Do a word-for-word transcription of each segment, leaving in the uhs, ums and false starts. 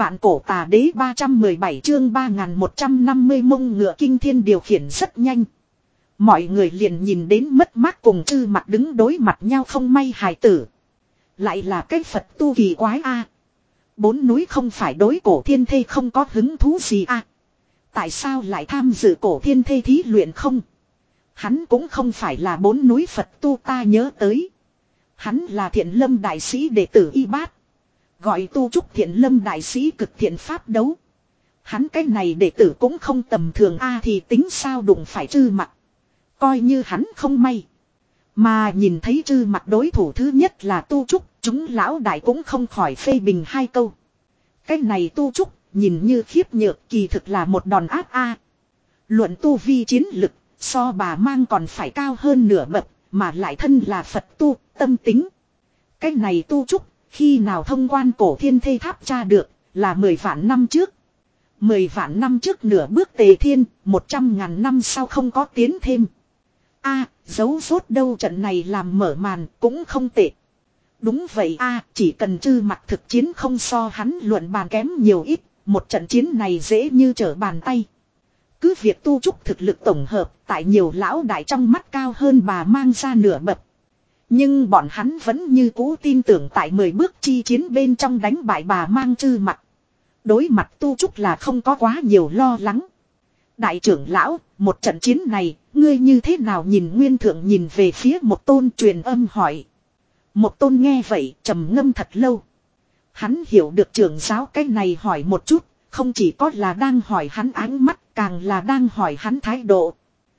Vạn cổ tà đế ba trăm mười bảy chương ba nghìn một trăm năm mươi mông ngựa kinh thiên điều khiển rất nhanh. Mọi người liền nhìn đến mất mát cùng Chư Mặc đứng đối mặt nhau không may hài tử. Lại là cái Phật tu kỳ quái a. Bốn núi không phải đối cổ thiên thê không có hứng thú gì a. Tại sao lại tham dự cổ thiên thê thí luyện không? Hắn cũng không phải là bốn núi Phật tu ta nhớ tới. Hắn là Thiện Lâm đại sĩ đệ tử Y Bát. Gọi tu trúc Thiện Lâm đại sĩ cực thiện pháp đấu. Hắn cái này đệ tử cũng không tầm thường a thì tính sao đụng phải Chư Mặc. Coi như hắn không may. Mà nhìn thấy Chư Mặc đối thủ thứ nhất là tu trúc, chúng lão đại cũng không khỏi phê bình hai câu. Cái này tu trúc, nhìn như khiếp nhược kỳ thực là một đòn áp a. Luận tu vi chiến lực, so bà mang còn phải cao hơn nửa bậc, mà lại thân là Phật tu, tâm tính. Cái này tu trúc, khi nào thông quan cổ thiên thê tháp tra được, là mười vạn năm trước. Mười vạn năm trước nửa bước tề thiên, một trăm ngàn năm sau không có tiến thêm. A, dấu rốt đâu trận này làm mở màn cũng không tệ. Đúng vậy a, chỉ cần Chư Mặc thực chiến không so hắn luận bàn kém nhiều ít, một trận chiến này dễ như trở bàn tay. Cứ việc tu trúc thực lực tổng hợp tại nhiều lão đại trong mắt cao hơn bà mang ra nửa bậc. Nhưng bọn hắn vẫn như cũ tin tưởng tại mười bước chi chiến bên trong đánh bại bà mang Chư Mặc. Đối mặt tu trúc là không có quá nhiều lo lắng. Đại trưởng lão, một trận chiến này, ngươi như thế nào nhìn Nguyên Thượng nhìn về phía một tôn truyền âm hỏi. Một tôn nghe vậy trầm ngâm thật lâu. Hắn hiểu được trưởng giáo cái này hỏi một chút, không chỉ có là đang hỏi hắn ánh mắt, càng là đang hỏi hắn thái độ.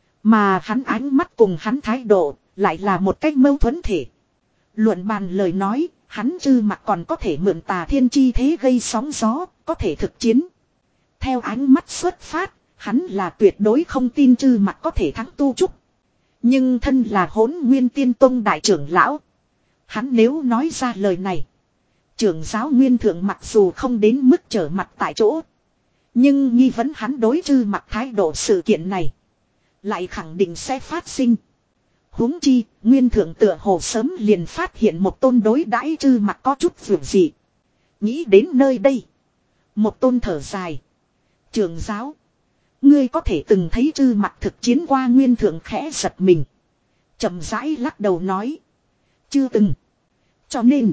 Mà hắn ánh mắt cùng hắn thái độ, lại là một cách mâu thuẫn thể. Luận bàn lời nói, hắn Chư Mặc còn có thể mượn tà thiên chi thế gây sóng gió, có thể thực chiến. Theo ánh mắt xuất phát, hắn là tuyệt đối không tin Chư Mặc có thể thắng tu trúc. Nhưng thân là Hỗn Nguyên Tiên Tông đại trưởng lão. Hắn nếu nói ra lời này. Trưởng giáo Nguyên Thượng mặc dù không đến mức trở mặt tại chỗ. Nhưng nghi vấn hắn đối Chư Mặc thái độ sự kiện này. Lại khẳng định sẽ phát sinh. Huống chi, Nguyên Thượng tựa hồ sớm liền phát hiện một tôn đối đãi Chư Mặc có chút vượt gì. Nghĩ đến nơi đây. Một tôn thở dài. Trưởng giáo. Ngươi có thể từng thấy Chư Mặc thực chiến qua Nguyên Thượng khẽ giật mình. Chậm rãi lắc đầu nói. Chưa từng. Cho nên.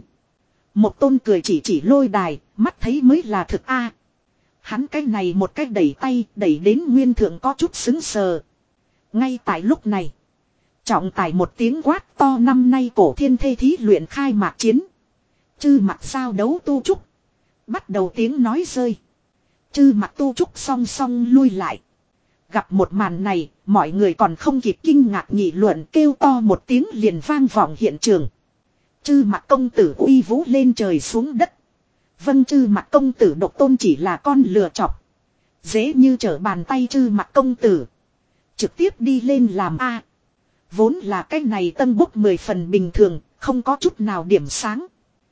Một tôn cười chỉ chỉ lôi đài. Mắt thấy mới là thực a. Hắn cái này một cái đẩy tay. Đẩy đến Nguyên Thượng có chút xứng sờ. Ngay tại lúc này. Trọng tài một tiếng quát to năm nay cổ thiên thê thí luyện khai mạc chiến. Chư Mặc giao đấu tu trúc. Bắt đầu tiếng nói rơi. Chư Mặc tu trúc song song lui lại. Gặp một màn này, mọi người còn không kịp kinh ngạc nghị luận kêu to một tiếng liền vang vọng hiện trường. Chư Mặc công tử uy vũ lên trời xuống đất. Vâng Chư Mặc công tử độc tôn chỉ là con lừa chọc. Dễ như trở bàn tay Chư Mặc công tử. Trực tiếp đi lên làm A. Vốn là cái này tân bốc mười phần bình thường, không có chút nào điểm sáng.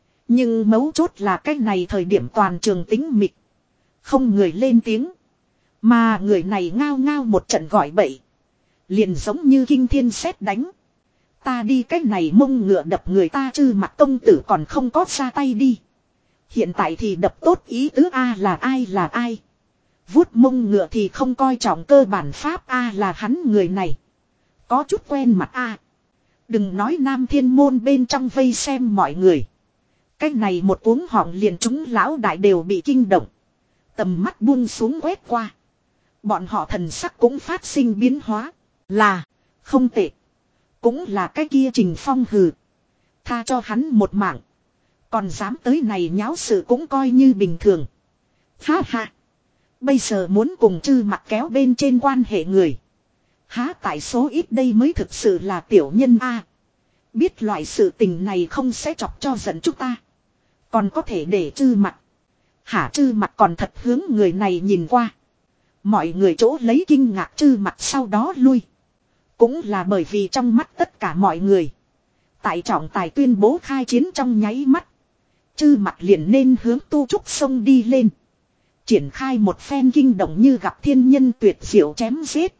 Nhưng mấu chốt là cái này thời điểm toàn trường tĩnh mịch. Không người lên tiếng. Mà người này ngao ngao một trận gọi bậy. Liền giống như kinh thiên sét đánh. Ta đi cái này mông ngựa đập người ta Chư Mặc công tử còn không có ra tay đi. Hiện tại thì đập tốt ý tứ A là ai là ai. Vuốt mông ngựa thì không coi trọng cơ bản pháp A là hắn người này. Có chút quen mặt A. Đừng nói Nam Thiên Môn bên trong vây xem mọi người. Cái này một cuống họng liền chúng lão đại đều bị kinh động. Tầm mắt buông xuống quét qua. Bọn họ thần sắc cũng phát sinh biến hóa. Là. Không tệ. Cũng là cái kia Trình Phong hừ. Tha cho hắn một mạng. Còn dám tới này nháo sự cũng coi như bình thường. Ha ha. Bây giờ muốn cùng Chư Mặc kéo bên trên quan hệ người. Há tại số ít đây mới thực sự là tiểu nhân A. Biết loại sự tình này không sẽ chọc cho giận chúng ta. Còn có thể để Chư Mặc. Hả Chư Mặc còn thật hướng người này nhìn qua. Mọi người chỗ lấy kinh ngạc Chư Mặc sau đó lui. Cũng là bởi vì trong mắt tất cả mọi người. Tại trọng tài tuyên bố khai chiến trong nháy mắt. Chư Mặc liền nên hướng tu trúc sông đi lên. Triển khai một phen kinh động như gặp thiên nhân tuyệt diệu chém giết.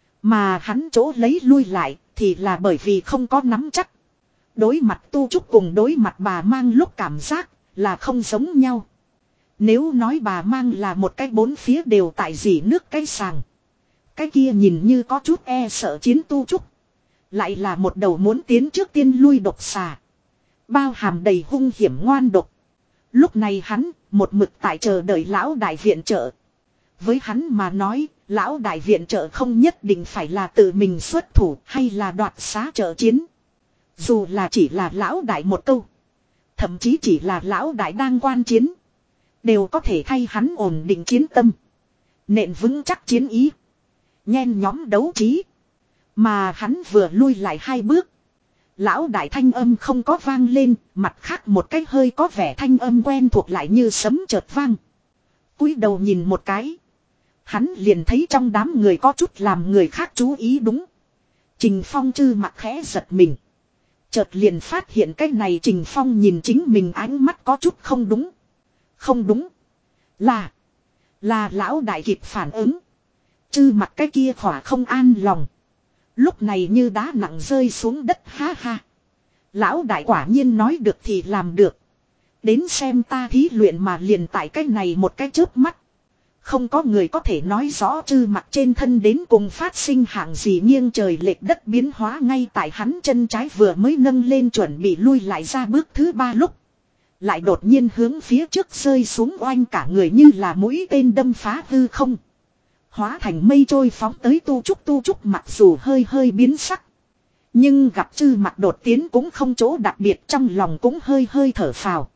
Mà hắn chỗ lấy lui lại thì là bởi vì không có nắm chắc. Đối mặt tu trúc cùng đối mặt bà mang lúc cảm giác là không giống nhau. Nếu nói bà mang là một cái bốn phía đều tại dỉ nước cái sàng. Cái kia nhìn như có chút e sợ chiến tu trúc. Lại là một đầu muốn tiến trước tiên lui độc xà. Bao hàm đầy hung hiểm ngoan độc. Lúc này hắn, một mực tại chờ đợi lão đại viện trợ. Với hắn mà nói, lão đại viện trợ không nhất định phải là tự mình xuất thủ hay là đoạt xá trợ chiến. Dù là chỉ là lão đại một câu. Thậm chí chỉ là lão đại đang quan chiến. Đều có thể thay hắn ổn định chiến tâm. Nện vững chắc chiến ý. Nhen nhóm đấu trí. Mà hắn vừa lui lại hai bước. Lão đại thanh âm không có vang lên. Mặt khác một cái hơi có vẻ thanh âm quen thuộc lại như sấm chợt vang. Cúi đầu nhìn một cái. Hắn liền thấy trong đám người có chút làm người khác chú ý đúng. Trình Phong chư mặt khẽ giật mình. Chợt liền phát hiện cái này Trình Phong nhìn chính mình ánh mắt có chút không đúng. Không đúng. Là. Là lão đại kịp phản ứng. Chư mặt cái kia khỏa không an lòng. Lúc này như đá nặng rơi xuống đất ha ha. Lão đại quả nhiên nói được thì làm được. Đến xem ta thí luyện mà liền tại cái này một cái chớp mắt. Không có người có thể nói rõ chư mặt trên thân đến cùng phát sinh hạng gì nghiêng trời lệch đất biến hóa ngay tại hắn chân trái vừa mới nâng lên chuẩn bị lui lại ra bước thứ ba lúc. Lại đột nhiên hướng phía trước rơi xuống oanh cả người như là mũi tên đâm phá hư không. Hóa thành mây trôi phóng tới tu trúc tu trúc mặc dù hơi hơi biến sắc. Nhưng gặp chư mặt đột tiến cũng không chỗ đặc biệt trong lòng cũng hơi hơi thở phào.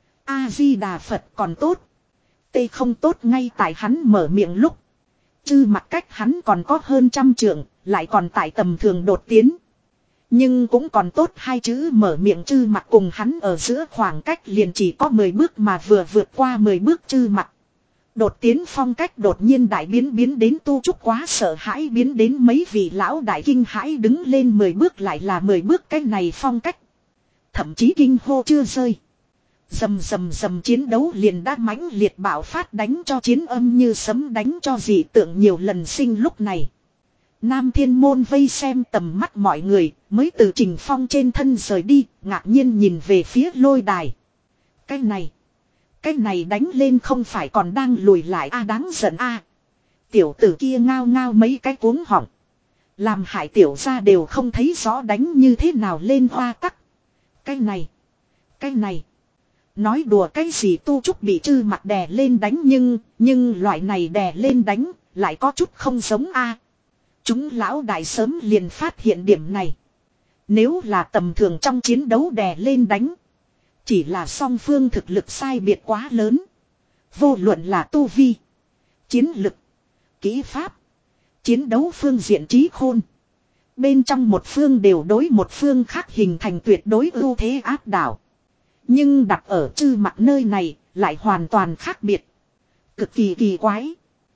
A-di-đà Phật còn tốt. Tê không tốt ngay tại hắn mở miệng lúc. Chư mặt cách hắn còn có hơn trăm trượng, lại còn tại tầm thường đột tiến. Nhưng cũng còn tốt hai chữ mở miệng chư mặt cùng hắn ở giữa khoảng cách liền chỉ có mười bước mà vừa vượt qua mười bước chư mặt. Đột tiến phong cách đột nhiên đại biến biến đến tu trúc quá sợ hãi biến đến mấy vị lão đại kinh hãi đứng lên mười bước lại là mười bước cái này phong cách. Thậm chí kinh hô chưa rơi. Dầm dầm dầm chiến đấu liền đã mãnh liệt bạo phát đánh cho chiến âm như sấm đánh cho dị tượng nhiều lần sinh lúc này. Nam Thiên Môn vây xem tầm mắt mọi người mới từ Trình Phong trên thân rời đi ngạc nhiên nhìn về phía lôi đài. Cái này. Cái này đánh lên không phải còn đang lùi lại a à đáng giận a à. Tiểu tử kia ngao ngao mấy cái cuống họng. Làm hại tiểu ra đều không thấy rõ đánh như thế nào lên hoa tắc. Cái này. Cái này. Nói đùa cái gì tu trúc bị chư mặt đè lên đánh nhưng, nhưng loại này đè lên đánh, lại có chút không giống a. Chúng lão đại sớm liền phát hiện điểm này. Nếu là tầm thường trong chiến đấu đè lên đánh. Chỉ là song phương thực lực sai biệt quá lớn. Vô luận là tu vi, chiến lực, kỹ pháp, chiến đấu phương diện trí khôn. Bên trong một phương đều đối một phương khác hình thành tuyệt đối ưu thế áp đảo. Nhưng đặt ở chư mặt nơi này lại hoàn toàn khác biệt. Cực kỳ kỳ quái.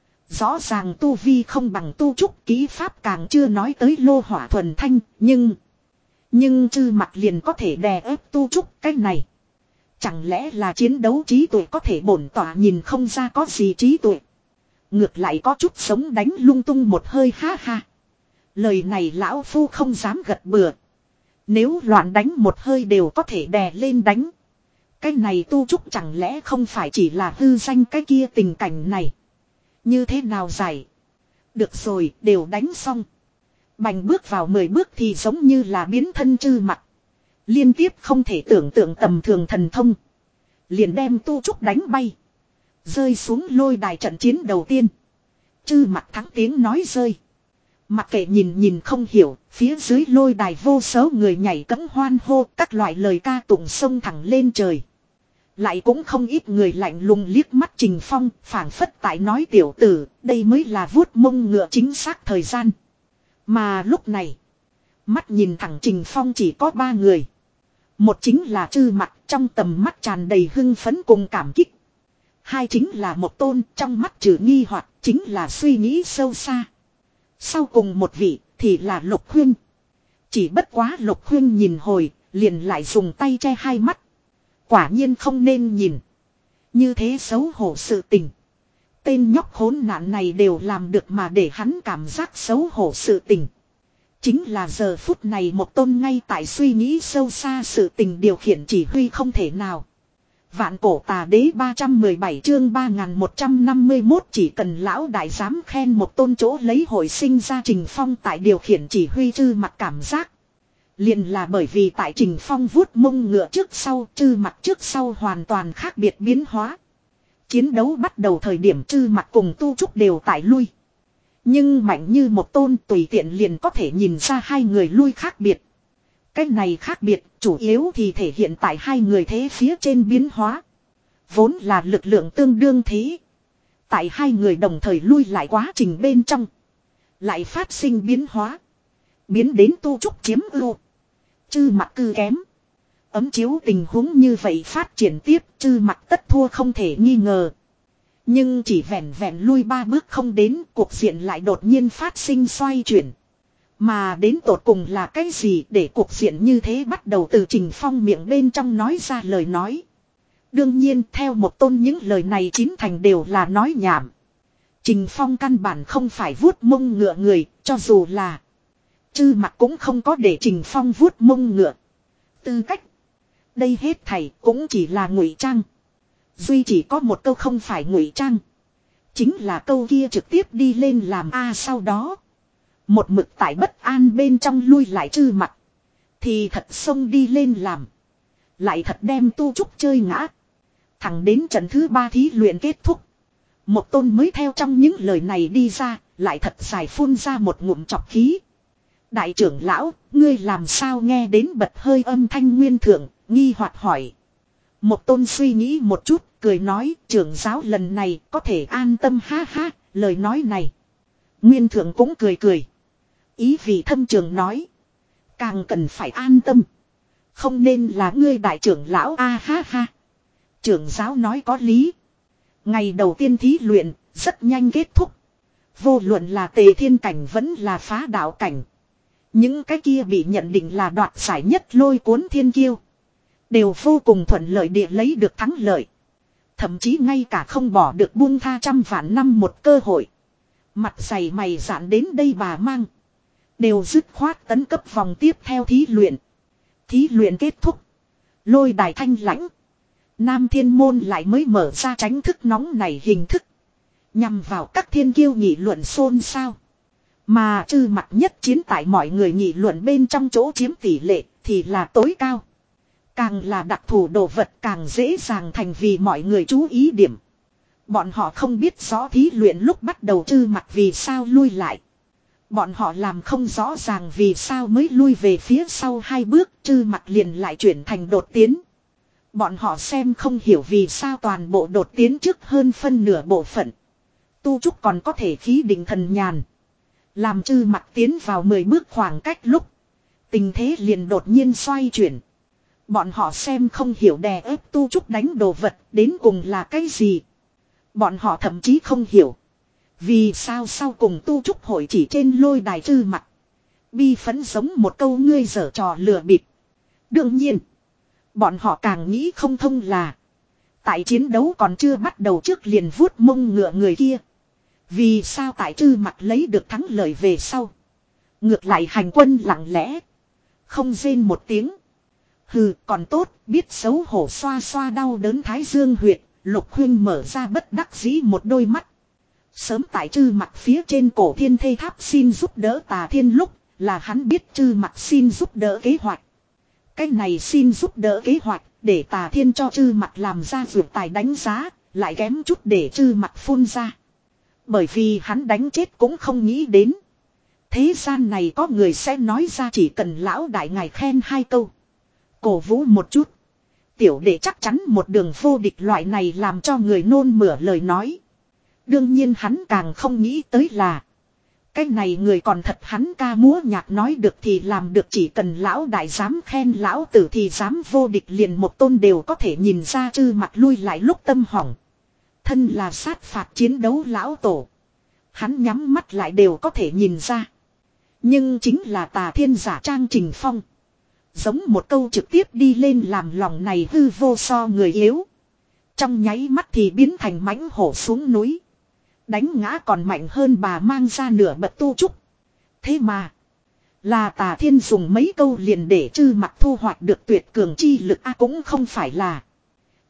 Rõ ràng tu vi không bằng tu trúc kỹ pháp càng chưa nói tới lô hỏa thuần thanh. Nhưng. Nhưng chư mặt liền có thể đè ép tu trúc cái này. Chẳng lẽ là chiến đấu trí tuệ có thể bổn tỏa nhìn không ra có gì trí tuệ. Ngược lại có chút sống đánh lung tung một hơi ha ha. Lời này lão phu không dám gật bừa. Nếu loạn đánh một hơi đều có thể đè lên đánh. Cái này tu trúc chẳng lẽ không phải chỉ là hư danh cái kia tình cảnh này. Như thế nào giải. Được rồi đều đánh xong. Bành bước vào mười bước thì giống như là biến thân chư mặt. Liên tiếp không thể tưởng tượng tầm thường thần thông. Liền đem tu trúc đánh bay. Rơi xuống lôi đài trận chiến đầu tiên. Chư mặt thắng tiếng nói rơi. Mặc kệ nhìn nhìn không hiểu, phía dưới lôi đài vô số người nhảy cẫng hoan hô các loại lời ca tụng sông thẳng lên trời. Lại cũng không ít người lạnh lùng liếc mắt Trình Phong, phảng phất tại nói tiểu tử, đây mới là vuốt mông ngựa chính xác thời gian. Mà lúc này, mắt nhìn thẳng Trình Phong chỉ có ba người. Một chính là chư mặt trong tầm mắt tràn đầy hưng phấn cùng cảm kích. Hai chính là một tôn trong mắt trừ nghi hoặc chính là suy nghĩ sâu xa. Sau cùng một vị thì là Lục Huyên. Chỉ bất quá Lục Huyên nhìn hồi, liền lại dùng tay che hai mắt. Quả nhiên không nên nhìn. Như thế xấu hổ sự tình. Tên nhóc khốn nạn này đều làm được mà để hắn cảm giác xấu hổ sự tình. Chính là giờ phút này một tôn ngay tại suy nghĩ sâu xa sự tình điều khiển chỉ huy không thể nào. Vạn cổ tà đế ba trăm mười bảy chương ba nghìn một trăm năm mươi mốt chỉ cần lão đại dám khen một tôn chỗ lấy hồi sinh ra Trình Phong tại điều khiển chỉ huy Trư Mặc cảm giác. Liền là bởi vì tại Trình Phong vuốt mông ngựa trước sau, Trư Mặc trước sau hoàn toàn khác biệt biến hóa. Chiến đấu bắt đầu thời điểm Trư Mặc cùng Tu Trúc đều tại lui. Nhưng mạnh như một tôn tùy tiện liền có thể nhìn ra hai người lui khác biệt. Cái này khác biệt chủ yếu thì thể hiện tại hai người thế phía trên biến hóa. Vốn là lực lượng tương đương thế. Tại hai người đồng thời lui lại quá trình bên trong. Lại phát sinh biến hóa. Biến đến Tu Trúc chiếm ưu. Trư Mặc cư kém. Ấm chiếu tình huống như vậy phát triển tiếp, Trư Mặc tất thua không thể nghi ngờ. Nhưng chỉ vẹn vẹn lui ba bước không đến, cuộc diện lại đột nhiên phát sinh xoay chuyển. Mà đến tột cùng là cái gì để cuộc diện như thế bắt đầu từ Trình Phong miệng bên trong nói ra lời nói. Đương nhiên theo một tôn những lời này chín thành đều là nói nhảm. Trình Phong căn bản không phải vuốt mông ngựa người, cho dù là Trư Mặc cũng không có để Trình Phong vuốt mông ngựa. Tư cách. Đây hết thảy cũng chỉ là ngụy trang. Duy chỉ có một câu không phải ngụy trang. Chính là câu kia trực tiếp đi lên làm A sau đó. Một mực tại bất an bên trong lui lại Trư Mặc. Thì thật xông đi lên làm. Lại thật đem Tu Trúc chơi ngã. Thẳng đến trận thứ ba thí luyện kết thúc. Một tôn mới theo trong những lời này đi ra. Lại thật dài phun ra một ngụm chọc khí. Đại trưởng lão, ngươi làm sao nghe đến bật hơi âm thanh nguyên thượng, nghi hoặc hỏi. Một tôn suy nghĩ một chút, cười nói, trưởng giáo lần này có thể an tâm ha ha, lời nói này. Nguyên thượng cũng cười cười. Ý vị thâm trường nói. Càng cần phải an tâm. Không nên là ngươi đại trưởng lão a à, ha ha. Trưởng giáo nói có lý. Ngày đầu tiên thí luyện, rất nhanh kết thúc. Vô luận là tề thiên cảnh vẫn là phá đạo cảnh. Những cái kia bị nhận định là đoạt giải nhất lôi cuốn thiên kiêu. Đều vô cùng thuận lợi địa lấy được thắng lợi. Thậm chí ngay cả không bỏ được buông tha trăm vạn năm một cơ hội. Mặt dày mày dạn đến đây bà mang. Đều dứt khoát tấn cấp vòng tiếp theo thí luyện. Thí luyện kết thúc. Lôi đài thanh lãnh. Nam Thiên Môn lại mới mở ra tránh thức nóng này hình thức. Nhằm vào các thiên kiêu nghị luận xôn xao. Mà Trư Mặc nhất chiến tại mọi người nghị luận bên trong chỗ chiếm tỷ lệ thì là tối cao. Càng là đặc thù đồ vật càng dễ dàng thành vì mọi người chú ý điểm. Bọn họ không biết rõ thí luyện lúc bắt đầu Trư Mặc vì sao lui lại. Bọn họ làm không rõ ràng vì sao mới lui về phía sau hai bước Trư Mặc liền lại chuyển thành đột tiến. Bọn họ xem không hiểu vì sao toàn bộ đột tiến trước hơn phân nửa bộ phận. Tu Trúc còn có thể khí định thần nhàn. Làm Trư Mặc tiến vào mười bước khoảng cách lúc. Tình thế liền đột nhiên xoay chuyển. Bọn họ xem không hiểu đè ép Tu Trúc đánh đồ vật đến cùng là cái gì. Bọn họ thậm chí không hiểu. Vì sao sau cùng Tu Trúc hội chỉ trên lôi đài Trư Mặc. Bi phấn giống một câu ngươi giở trò lừa bịp. Đương nhiên. Bọn họ càng nghĩ không thông là. Tại chiến đấu còn chưa bắt đầu trước liền vuốt mông ngựa người kia. Vì sao tại Trư Mặc lấy được thắng lợi về sau. Ngược lại hành quân lặng lẽ. Không rên một tiếng. Hừ còn tốt biết xấu hổ xoa xoa đau đớn thái dương huyệt. Lục Huynh mở ra bất đắc dĩ một đôi mắt. Sớm tại Trư Mặc phía trên cổ thiên thây tháp xin giúp đỡ Tà Thiên lúc là hắn biết Trư Mặc xin giúp đỡ kế hoạch. Cái này xin giúp đỡ kế hoạch để Tà Thiên cho Trư Mặc làm ra vượt tài đánh giá. Lại kém chút để Trư Mặc phun ra. Bởi vì hắn đánh chết cũng không nghĩ đến. Thế gian này có người sẽ nói ra chỉ cần lão đại ngài khen hai câu. Cổ vũ một chút. Tiểu đệ chắc chắn một đường vô địch loại này làm cho người nôn mửa lời nói. Đương nhiên hắn càng không nghĩ tới là. Cái này người còn thật hắn ca múa nhạc nói được thì làm được chỉ cần lão đại dám khen lão tử thì dám vô địch liền một tôn đều có thể nhìn ra Trư Mặc lui lại lúc tâm hỏng. Thân là sát phạt chiến đấu lão tổ. Hắn nhắm mắt lại đều có thể nhìn ra. Nhưng chính là Tà Thiên giả trang Trình Phong. Giống một câu trực tiếp đi lên làm lòng này hư vô so người yếu. Trong nháy mắt thì biến thành mãnh hổ xuống núi. Đánh ngã còn mạnh hơn bà mang ra nửa bật Tu Trúc. Thế mà. Là Tà Thiên dùng mấy câu liền để Trư Mặc thu hoạch được tuyệt cường chi lực a à, cũng không phải là.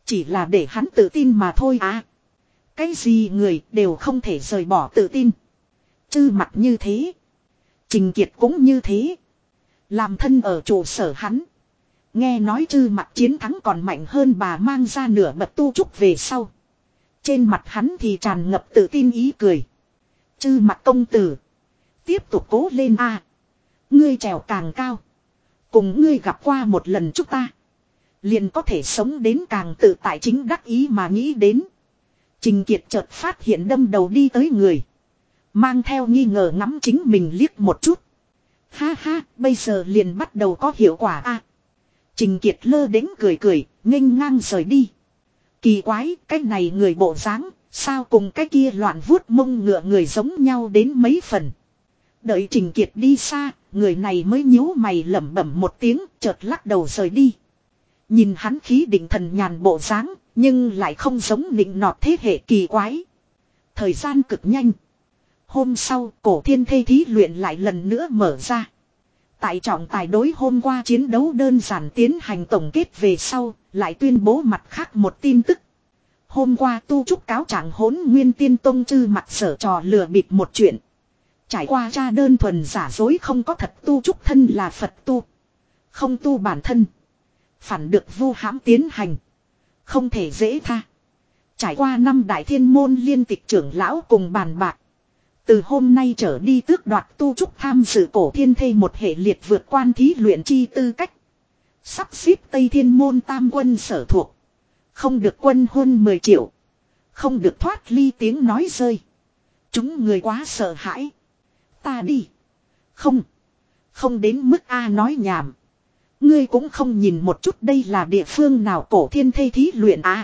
Chỉ là để hắn tự tin mà thôi à. Cái gì người đều không thể rời bỏ tự tin. Chư mặt như thế. Trình Kiệt cũng như thế. Làm thân ở trụ sở hắn. Nghe nói chư mặt chiến thắng còn mạnh hơn bà mang ra nửa bậc tu trúc về sau. Trên mặt hắn thì tràn ngập tự tin ý cười. Chư mặt công tử. Tiếp tục cố lên a à. Ngươi trèo càng cao. Cùng ngươi gặp qua một lần chúng ta. Liền có thể sống đến càng tự tại chính đắc ý mà nghĩ đến. Trình Kiệt chợt phát hiện đâm đầu đi tới người. Mang theo nghi ngờ ngắm chính mình liếc một chút. Ha ha, bây giờ liền bắt đầu có hiệu quả a. À, Trình Kiệt lơ đến cười cười, nghênh ngang rời đi. Kỳ quái, cái này người bộ dáng, sao cùng cái kia loạn vuốt mông ngựa người giống nhau đến mấy phần. Đợi Trình Kiệt đi xa, người này mới nhíu mày lẩm bẩm một tiếng, chợt lắc đầu rời đi. Nhìn hắn khí định thần nhàn bộ dáng, nhưng lại không giống nịnh nọt thế hệ kỳ quái. Thời gian cực nhanh. Hôm sau, cổ thiên thê thí luyện lại lần nữa mở ra. Tại trọng tài đối hôm qua chiến đấu đơn giản tiến hành tổng kết về sau, lại tuyên bố mặt khác một tin tức. Hôm qua tu trúc cáo trạng Hỗn Nguyên Tiên Tông chư mặt sở trò lừa bịp một chuyện. Trải qua tra đơn thuần giả dối không có thật tu trúc thân là Phật tu. Không tu bản thân. Phản được vu hãm tiến hành. Không thể dễ tha. Trải qua năm đại thiên môn liên tịch trưởng lão cùng bàn bạc. Từ hôm nay trở đi tước đoạt tu trúc tham dự cổ thiên thê một hệ liệt vượt quan thí luyện chi tư cách. Sắp xếp Tây Thiên môn tam quân sở thuộc. Không được quân hôn mười triệu. Không được thoát ly tiếng nói rơi. Chúng người quá sợ hãi. Ta đi. Không. Không đến mức A nói nhảm. Ngươi cũng không nhìn một chút đây là địa phương nào cổ thiên thê thí luyện à.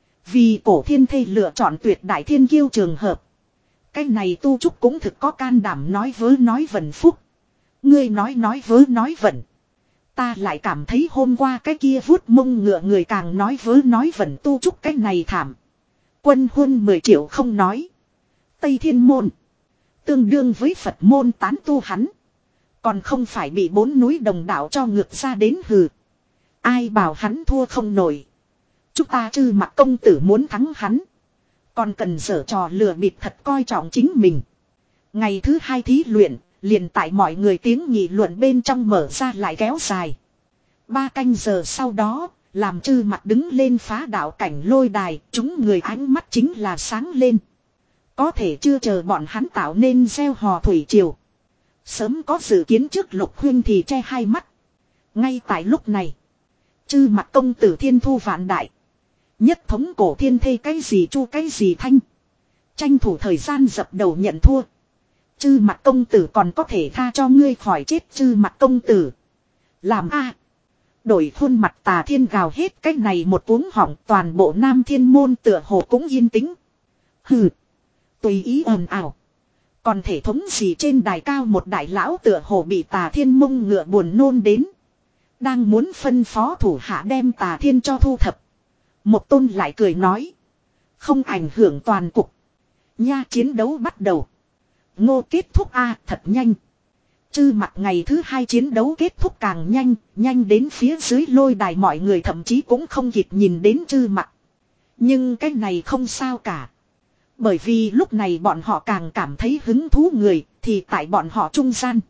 Vì cổ thiên thê lựa chọn tuyệt đại thiên kiêu trường hợp. Cái này tu trúc cũng thực có can đảm nói vớ nói vẩn phúc. Ngươi nói nói vớ nói vẩn. Ta lại cảm thấy hôm qua cái kia vuốt mông ngựa người càng nói vớ nói vẩn tu trúc cái này thảm. Quân huân mười triệu không nói. Tây Thiên môn. Tương đương với Phật môn tán tu hắn. Còn không phải bị bốn núi đồng đạo cho ngược ra đến hừ. Ai bảo hắn thua không nổi. Chúng ta chư mặt công tử muốn thắng hắn. Còn cần dở trò lừa bịp thật coi trọng chính mình. Ngày thứ hai thí luyện, liền tại mọi người tiếng nghị luận bên trong mở ra lại kéo dài. Ba canh giờ sau đó, làm chư mặt đứng lên phá đạo cảnh lôi đài, chúng người ánh mắt chính là sáng lên. Có thể chưa chờ bọn hắn tạo nên gieo hò thủy triều. Sớm có dự kiến trước Lục Huyên thì che hai mắt. Ngay tại lúc này, chư mặt công tử thiên thu vạn đại. Nhất thống cổ thiên thê cái gì chu cái gì thanh. Tranh thủ thời gian dập đầu nhận thua. Chư mặt công tử còn có thể tha cho ngươi khỏi chết chư mặt công tử. Làm a Đổi khuôn mặt Tà Thiên gào hết cách này một cuống họng toàn bộ Nam Thiên môn tựa hồ cũng yên tĩnh. Hừ. Tùy ý ồn ào. Còn thể thống gì trên đài cao một đại lão tựa hồ bị Tà Thiên mông ngựa buồn nôn đến. Đang muốn phân phó thủ hạ đem Tà Thiên cho thu thập. Một tôn lại cười nói. Không ảnh hưởng toàn cục. Nha chiến đấu bắt đầu. Ngô kết thúc a thật nhanh. Chư mặt ngày thứ hai chiến đấu kết thúc càng nhanh. Nhanh đến phía dưới lôi đài mọi người thậm chí cũng không kịp nhìn đến chư mặt. Nhưng cái này không sao cả. Bởi vì lúc này bọn họ càng cảm thấy hứng thú người. Thì tại bọn họ trung gian.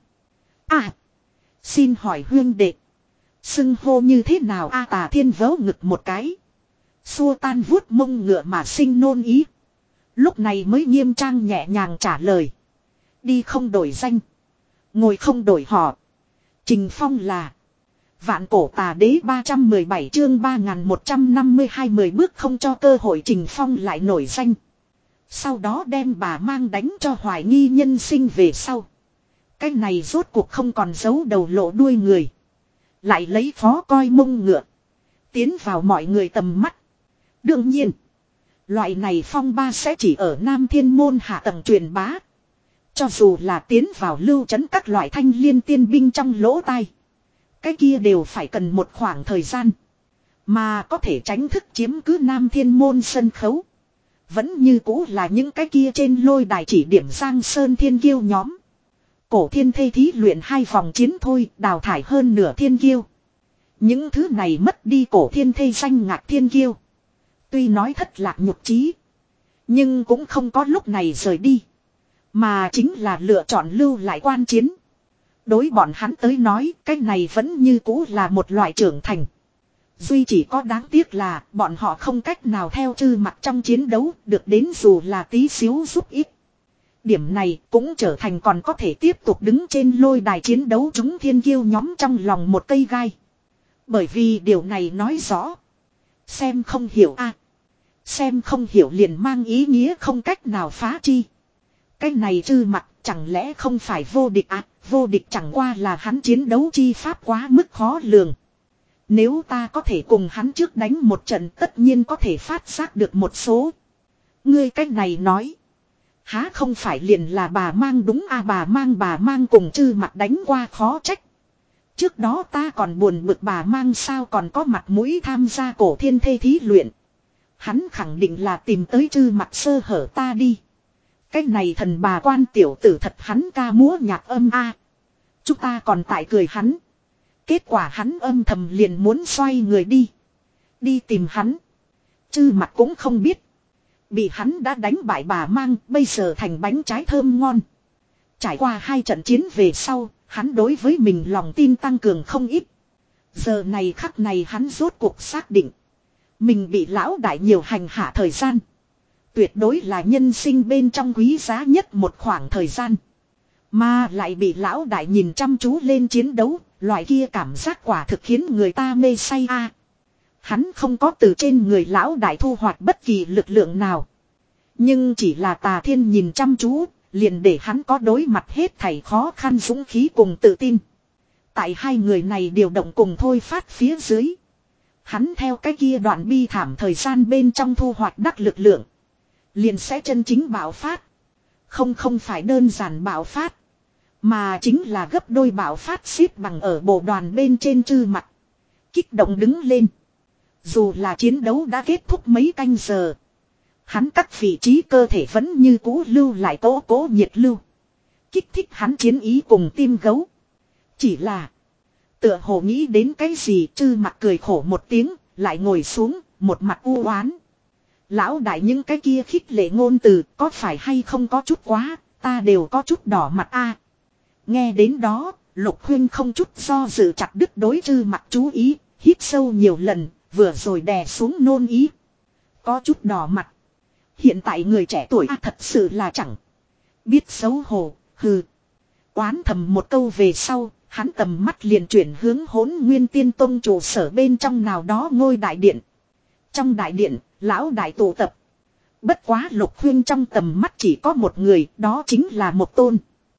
À. Xin hỏi huyên đệ. Xưng hô như thế nào a Tà Thiên vớ ngực một cái. Xua tan vuốt mông ngựa mà sinh nôn ý. Lúc này mới nghiêm trang nhẹ nhàng trả lời. Đi không đổi danh. Ngồi không đổi họ. Trình Phong là. Vạn cổ tà đế ba trăm mười bảy chương ba nghìn một trăm năm mươi hai mười bước không cho cơ hội Trình Phong lại nổi danh. Sau đó đem bà mang đánh cho hoài nghi nhân sinh về sau. Cái này rốt cuộc không còn giấu đầu lộ đuôi người. Lại lấy phó coi mông ngựa. Tiến vào mọi người tầm mắt. Đương nhiên. Loại này phong ba sẽ chỉ ở Nam Thiên môn hạ tầng truyền bá. Cho dù là tiến vào lưu trấn các loại thanh liên tiên binh trong lỗ tai. Cái kia đều phải cần một khoảng thời gian. Mà có thể tránh thức chiếm cứ Nam Thiên môn sân khấu. Vẫn như cũ là những cái kia trên lôi đài chỉ điểm Giang Sơn thiên kiêu nhóm. Cổ thiên thê thí luyện hai vòng chiến thôi đào thải hơn nửa thiên kiêu. Những thứ này mất đi cổ thiên thê danh ngạc thiên kiêu. Tuy nói thất lạc nhục trí. Nhưng cũng không có lúc này rời đi. Mà chính là lựa chọn lưu lại quan chiến. Đối bọn hắn tới nói cái này vẫn như cũ là một loại trưởng thành. Duy chỉ có đáng tiếc là bọn họ không cách nào theo chư mặt trong chiến đấu được đến dù là tí xíu giúp ích. Điểm này cũng trở thành còn có thể tiếp tục đứng trên lôi đài chiến đấu chúng thiên kiêu nhóm trong lòng một cây gai. Bởi vì điều này nói rõ. Xem không hiểu a Xem không hiểu liền mang ý nghĩa không cách nào phá chi. Cái này chư mặt chẳng lẽ không phải vô địch à, vô địch chẳng qua là hắn chiến đấu chi pháp quá mức khó lường. Nếu ta có thể cùng hắn trước đánh một trận tất nhiên có thể phát giác được một số. Ngươi cách này nói. Há không phải liền là bà mang đúng à bà mang bà mang cùng chư mặt đánh qua khó trách. Trước đó ta còn buồn bực bà mang sao còn có mặt mũi tham gia cổ thiên thê thí luyện. Hắn khẳng định là tìm tới chư mặt sơ hở ta đi. Cái này thần bà quan tiểu tử thật hắn ca múa nhạc âm a. Chúng ta còn tại cười hắn. Kết quả hắn âm thầm liền muốn xoay người đi. Đi tìm hắn. Chư mặt cũng không biết. Bị hắn đã đánh bại bà mang bây giờ thành bánh trái thơm ngon. Trải qua hai trận chiến về sau, hắn đối với mình lòng tin tăng cường không ít. Giờ này khắc này hắn rốt cuộc xác định. Mình bị lão đại nhiều hành hạ thời gian. Tuyệt đối là nhân sinh bên trong quý giá nhất một khoảng thời gian. Mà lại bị lão đại nhìn chăm chú lên chiến đấu, loại kia cảm giác quả thực khiến người ta mê say a. Hắn không có từ trên người lão đại thu hoạch bất kỳ lực lượng nào. Nhưng chỉ là Tà Thiên nhìn chăm chú, liền để hắn có đối mặt hết thảy khó khăn dũng khí cùng tự tin. Tại hai người này điều động cùng thôi phát phía dưới. Hắn theo cái kia đoạn bi thảm thời gian bên trong thu hoạch đắc lực lượng. Liền sẽ chân chính bạo phát. Không không phải đơn giản bạo phát. Mà chính là gấp đôi bạo phát xếp bằng ở bộ đoàn bên trên chư mặt. Kích động đứng lên. Dù là chiến đấu đã kết thúc mấy canh giờ. Hắn các vị trí cơ thể vẫn như cũ lưu lại tố cố nhiệt lưu. Kích thích hắn chiến ý cùng tim gấu. Chỉ là. Tựa hồ nghĩ đến cái gì chư mặt cười khổ một tiếng. Lại ngồi xuống một mặt u oán. Lão đại những cái kia khích lệ ngôn từ có phải hay không có chút quá. Ta đều có chút đỏ mặt a. Nghe đến đó Lục Huyên không chút do dự chặt đứt đối chư mặt chú ý. Hít sâu nhiều lần. Vừa rồi đè xuống nôn ý. Có chút đỏ mặt. Hiện tại người trẻ tuổi à, thật sự là chẳng biết xấu hổ, hừ. Oán thầm một câu về sau, hắn tầm mắt liền chuyển hướng Hỗn Nguyên Tiên Tông trụ sở bên trong nào đó ngôi đại điện. Trong đại điện, lão đại tụ tập. Bất quá Lục Huyên trong tầm mắt chỉ có một người, đó chính là Một Tôn.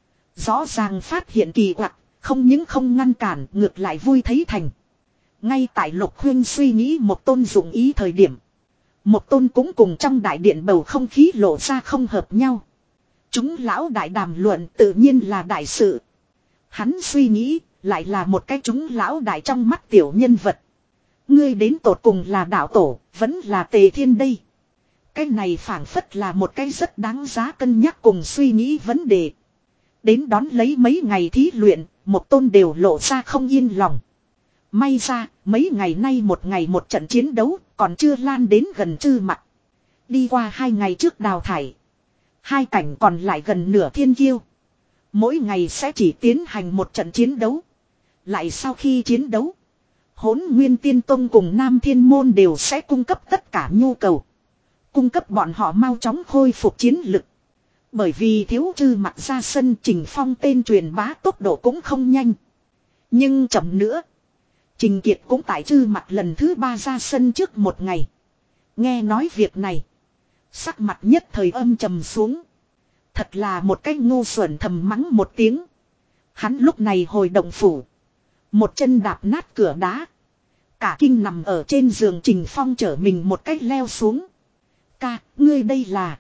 Rõ ràng phát hiện kỳ quặc, không những không ngăn cản, ngược lại vui thấy thành. Ngay tại Lục Huyên suy nghĩ Một Tôn dụng ý thời điểm. Một Tôn cũng cùng trong đại điện bầu không khí lộ ra không hợp nhau. Chúng lão đại đàm luận tự nhiên là đại sự. Hắn suy nghĩ lại là một cái chúng lão đại trong mắt tiểu nhân vật. Ngươi đến tột cùng là đạo tổ, vẫn là Tề Thiên đây. Cái này phảng phất là một cái rất đáng giá cân nhắc cùng suy nghĩ vấn đề. Đến đón lấy mấy ngày thí luyện, Một Tôn đều lộ ra không yên lòng. May ra, mấy ngày nay một ngày một trận chiến đấu, còn chưa lan đến gần chư mặt. Đi qua hai ngày trước đào thải. Hai cảnh còn lại gần nửa thiên kiêu. Mỗi ngày sẽ chỉ tiến hành một trận chiến đấu. Lại sau khi chiến đấu, Hỗn Nguyên Tiên Tông cùng Nam Thiên Môn đều sẽ cung cấp tất cả nhu cầu. Cung cấp bọn họ mau chóng khôi phục chiến lực. Bởi vì thiếu chư mặt ra sân Trình Phong tên truyền bá tốc độ cũng không nhanh. Nhưng chậm nữa. Trình Kiệt cũng tại chư mặt lần thứ ba ra sân trước một ngày. Nghe nói việc này. Sắc mặt nhất thời âm trầm xuống. Thật là một cái ngu xuẩn thầm mắng một tiếng. Hắn lúc này hồi động phủ. Một chân đạp nát cửa đá. Cả kinh nằm ở trên giường Trình Phong chở mình một cách leo xuống. Ca, ngươi đây là.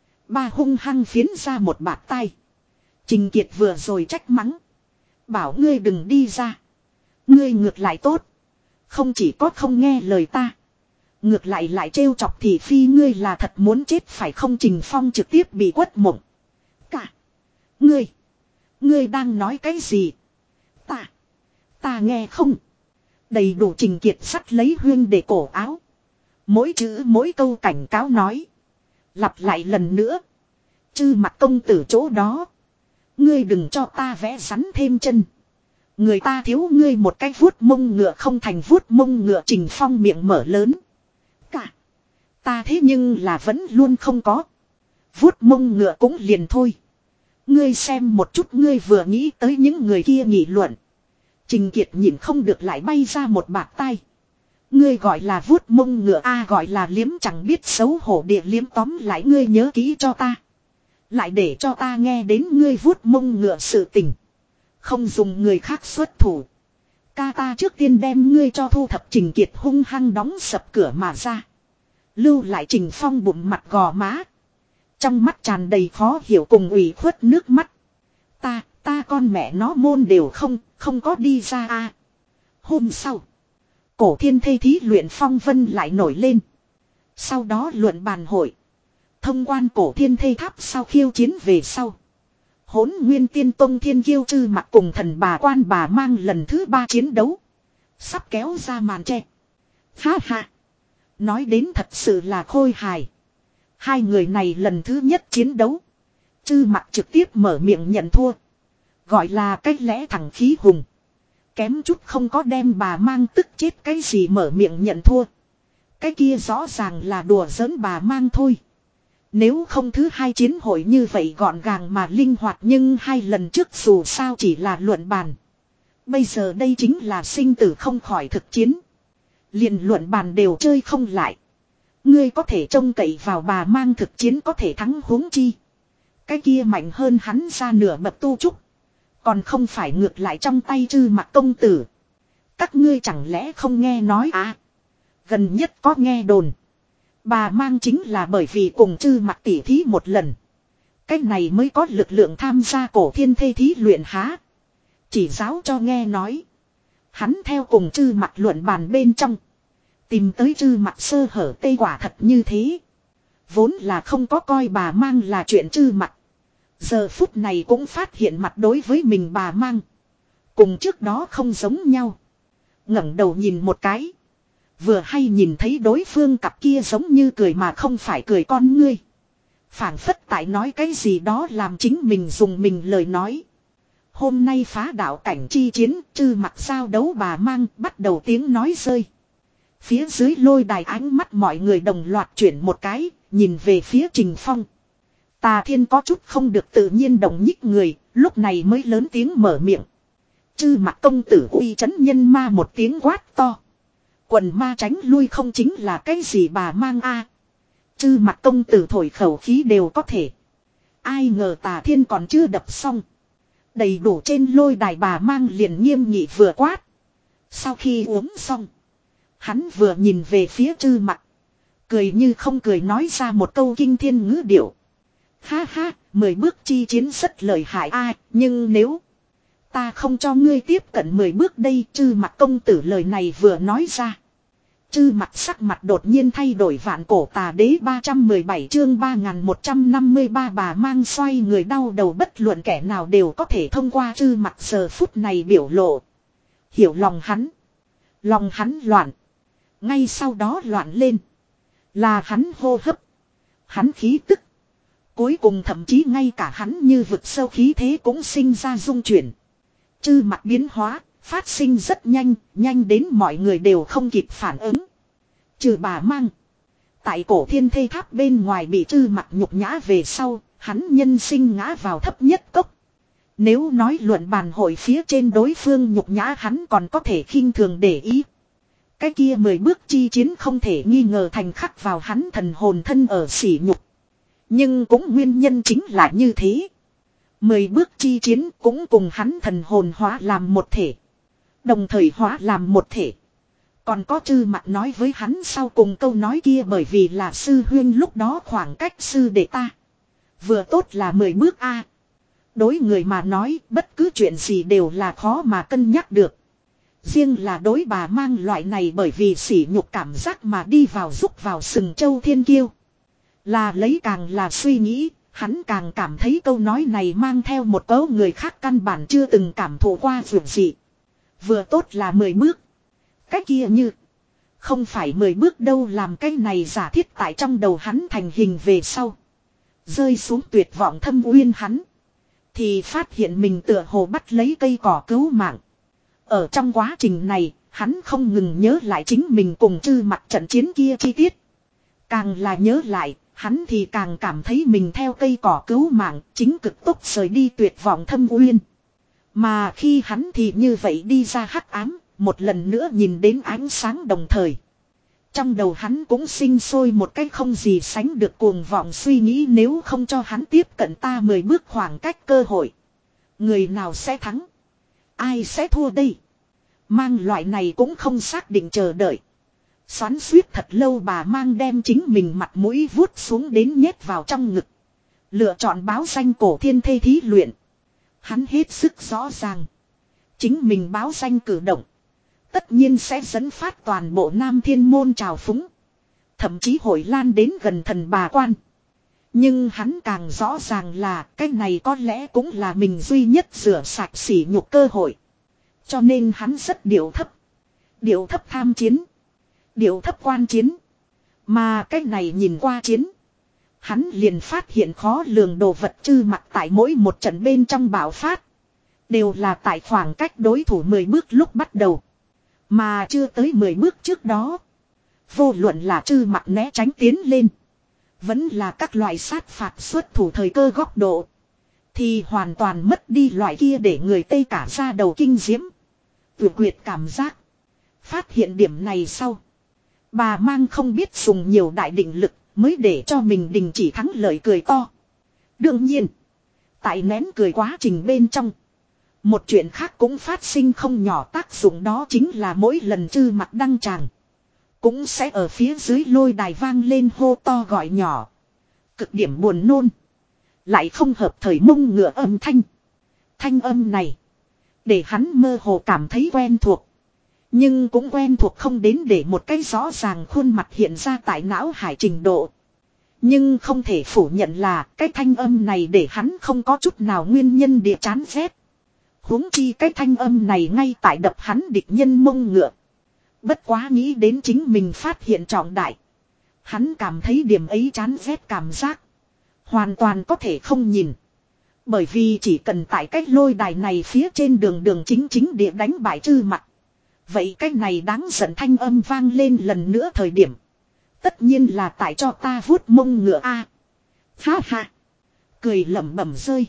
Ba hung hăng phiến ra một bạt tay. Trình Kiệt vừa rồi trách mắng. Bảo ngươi đừng đi ra. Ngươi ngược lại tốt. Không chỉ có không nghe lời ta. Ngược lại lại trêu chọc thì phi ngươi là thật muốn chết phải không Trình Phong trực tiếp bị quất mộng. Cả. Ngươi. Ngươi đang nói cái gì? Ta. Ta nghe không. Đầy đủ Trình Kiệt sắt lấy Huyên để cổ áo. Mỗi chữ mỗi câu cảnh cáo nói. Lặp lại lần nữa. Chư mặt công tử chỗ đó. Ngươi đừng cho ta vẽ rắn thêm chân. Người ta thiếu ngươi một cái vuốt mông ngựa không thành vuốt mông ngựa. Trình Phong miệng mở lớn. Cả. Ta thế nhưng là vẫn luôn không có. Vuốt mông ngựa cũng liền thôi. Ngươi xem một chút, ngươi vừa nghĩ tới những người kia nghị luận. Trình Kiệt nhìn không được lại bay ra một bạt tay. Ngươi gọi là vuốt mông ngựa a, gọi là liếm chẳng biết xấu hổ địa liếm, tóm lại ngươi nhớ kỹ cho ta. Lại để cho ta nghe đến ngươi vuốt mông ngựa sự tình. Không dùng người khác xuất thủ. Ca ta trước tiên đem ngươi cho thu thập. Trình Kiệt hung hăng đóng sập cửa mà ra. Lưu lại Trình Phong bụng mặt gò má. Trong mắt tràn đầy khó hiểu cùng ủy khuất nước mắt. Ta, ta con mẹ nó môn đều không, không có đi ra a. Hôm sau. Cổ thiên thây thí luyện phong vân lại nổi lên. Sau đó luận bàn hội. Thông quan cổ thiên thây tháp sau khiêu chiến về sau. Hỗn Nguyên Tiên Tông Thiên Kiêu Trư Mặc cùng thần bà Quan Bà Mang lần thứ ba chiến đấu. Sắp kéo ra màn tre. Ha ha. Nói đến thật sự là khôi hài. Hai người này lần thứ nhất chiến đấu. Trư Mặc trực tiếp mở miệng nhận thua. Gọi là cách lẽ thẳng khí hùng. Kém chút không có đem bà Mang tức chết cái gì mở miệng nhận thua. Cái kia rõ ràng là đùa giỡn bà Mang thôi. Nếu không thứ hai chiến hội như vậy gọn gàng mà linh hoạt, nhưng hai lần trước dù sao chỉ là luận bàn. Bây giờ đây chính là sinh tử không khỏi thực chiến. Liền luận bàn đều chơi không lại. Ngươi có thể trông cậy vào bà Mang thực chiến có thể thắng huống chi. Cái kia mạnh hơn hắn ra nửa bậc tu trúc. Còn không phải ngược lại trong tay Trư Mặc công tử. Các ngươi chẳng lẽ không nghe nói à? Gần nhất có nghe đồn. Bà Mang chính là bởi vì cùng Trư Mặc tỉ thí một lần. Cách này mới có lực lượng tham gia cổ thiên thây thí luyện há. Chỉ giáo cho nghe nói. Hắn theo cùng Trư Mặc luận bàn bên trong. Tìm tới Trư Mặc sơ hở tê quả thật như thế. Vốn là không có coi bà Mang là chuyện Trư Mặc. Giờ phút này cũng phát hiện mặt đối với mình bà Mang. Cùng trước đó không giống nhau. ngẩng đầu nhìn một cái. Vừa hay nhìn thấy đối phương cặp kia giống như cười mà không phải cười con ngươi. Phảng phất tại nói cái gì đó làm chính mình dùng mình lời nói. Hôm nay phá đạo cảnh chi chiến, Trư Mặc giao đấu bà Mang, bắt đầu tiếng nói rơi. Phía dưới lôi đài ánh mắt mọi người đồng loạt chuyển một cái, nhìn về phía Trình Phong. Tà Thiên có chút không được tự nhiên động nhích người, lúc này mới lớn tiếng mở miệng. Trư Mặc công tử uy chấn nhân ma một tiếng quát to. Quần ma tránh lui không chính là cái gì bà Mang a? Trư Mặc công tử thổi khẩu khí đều có thể. Ai ngờ Tà Thiên còn chưa đập xong. Đầy đủ trên lôi đài bà Mang liền nghiêm nghị vừa quát. Sau khi uống xong. Hắn vừa nhìn về phía Trư Mặc. Cười như không cười nói ra một câu kinh thiên ngữ điệu. Ha ha, mười bước chi chiến rất lợi hại ai, nhưng nếu ta không cho ngươi tiếp cận mười bước đây. Trư Mặc công tử lời này vừa nói ra. Trư Mặc sắc mặt đột nhiên thay đổi. Vạn cổ tà đế ba trăm mười bảy chương ba nghìn một trăm năm mươi ba bà Mang xoay người đau đầu, bất luận kẻ nào đều có thể thông qua Trư Mặc giờ phút này biểu lộ. Hiểu lòng hắn. Lòng hắn loạn. Ngay sau đó loạn lên. Là hắn hô hấp. Hắn khí tức. Cuối cùng thậm chí ngay cả hắn như vực sâu khí thế cũng sinh ra rung chuyển. Trư Mặc biến hóa, phát sinh rất nhanh, nhanh đến mọi người đều không kịp phản ứng. Trừ bà Mang. Tại cổ thiên thây tháp bên ngoài bị Trư Mặc nhục nhã về sau, hắn nhân sinh ngã vào thấp nhất cốc. Nếu nói luận bàn hội phía trên đối phương nhục nhã hắn còn có thể khinh thường để ý. Cái kia mười bước chi chiến không thể nghi ngờ thành khắc vào hắn thần hồn thân ở sỉ nhục. Nhưng cũng nguyên nhân chính là như thế. Mười bước chi chiến cũng cùng hắn thần hồn hóa làm một thể. Đồng thời hóa làm một thể. Còn có Trư Mặc nói với hắn sau cùng câu nói kia, bởi vì là sư huyên lúc đó khoảng cách sư đệ ta. Vừa tốt là mười bước a. Đối người mà nói bất cứ chuyện gì đều là khó mà cân nhắc được. Riêng là đối bà Mang loại này bởi vì sỉ nhục cảm giác mà đi vào rúc vào sừng châu thiên kiêu. Là lấy càng là suy nghĩ, hắn càng cảm thấy câu nói này mang theo một cấu người khác căn bản chưa từng cảm thụ qua vượt gì. Vừa tốt là mười bước. Cái kia như Không phải mười bước đâu, làm cái này giả thiết tại trong đầu hắn thành hình về sau. Rơi xuống tuyệt vọng thâm uyên hắn. Thì phát hiện mình tựa hồ bắt lấy cây cỏ cứu mạng. Ở trong quá trình này, hắn không ngừng nhớ lại chính mình cùng Chư Mặt trận chiến kia chi tiết. Càng là nhớ lại, hắn thì càng cảm thấy mình theo cây cỏ cứu mạng, chính cực tốc rời đi tuyệt vọng thâm uyên. Mà khi hắn thì như vậy đi ra hắc ám, một lần nữa nhìn đến ánh sáng đồng thời. Trong đầu hắn cũng sinh sôi một cái không gì sánh được cuồng vọng suy nghĩ, nếu không cho hắn tiếp cận ta mười bước khoảng cách cơ hội. Người nào sẽ thắng? Ai sẽ thua đây? Mang loại này cũng không xác định chờ đợi. Xoắn suýt thật lâu, bà Mang đem chính mình mặt mũi vuốt xuống đến nhét vào trong ngực. Lựa chọn báo danh cổ thiên thê thí luyện. Hắn hết sức rõ ràng. Chính mình báo danh cử động. Tất nhiên sẽ dẫn phát toàn bộ Nam Thiên môn trào phúng. Thậm chí hội lan đến gần thần bà quan. Nhưng hắn càng rõ ràng là cái này có lẽ cũng là mình duy nhất rửa sạch sỉ nhục cơ hội. Cho nên hắn rất điệu thấp. Điệu thấp tham chiến. Điệu thấp quan chiến. Mà cái này nhìn qua chiến. Hắn liền phát hiện khó lường đồ vật. Chư Mặt tại mỗi một trận bên trong bạo phát. Đều là tại khoảng cách đối thủ mười bước lúc bắt đầu. Mà chưa tới mười bước trước đó. Vô luận là Chư Mặt né tránh tiến lên. Vẫn là các loại sát phạt xuất thủ thời cơ góc độ. Thì hoàn toàn mất đi loại kia để người Tây cả ra đầu kinh diễm. Tuyệt quyệt cảm giác. Phát hiện điểm này sau. Bà Mang không biết dùng nhiều đại định lực mới để cho mình đình chỉ thắng lợi cười to. Đương nhiên. Tại nén cười quá trình bên trong. Một chuyện khác cũng phát sinh không nhỏ tác dụng, đó chính là mỗi lần Chư Mặt đăng tràng. Cũng sẽ ở phía dưới lôi đài vang lên hô to gọi nhỏ. Cực điểm buồn nôn. Lại không hợp thời mông ngựa âm thanh. Thanh âm này. Để hắn mơ hồ cảm thấy quen thuộc. Nhưng cũng quen thuộc không đến để một cái rõ ràng khuôn mặt hiện ra tại não hải trình độ. Nhưng không thể phủ nhận là cái thanh âm này để hắn không có chút nào nguyên nhân địa chán ghét. Huống chi cái thanh âm này ngay tại đập hắn địch nhân mông ngựa. Bất quá nghĩ đến chính mình phát hiện trọng đại. Hắn cảm thấy điểm ấy chán ghét cảm giác. Hoàn toàn có thể không nhìn. Bởi vì chỉ cần tại cách lôi đài này phía trên đường đường chính chính địa đánh bại Chư Mặt. Vậy cái này đáng giận thanh âm vang lên lần nữa thời điểm. Tất nhiên là tại cho ta vuốt mông ngựa a. Ha ha. Cười lẩm bẩm rơi.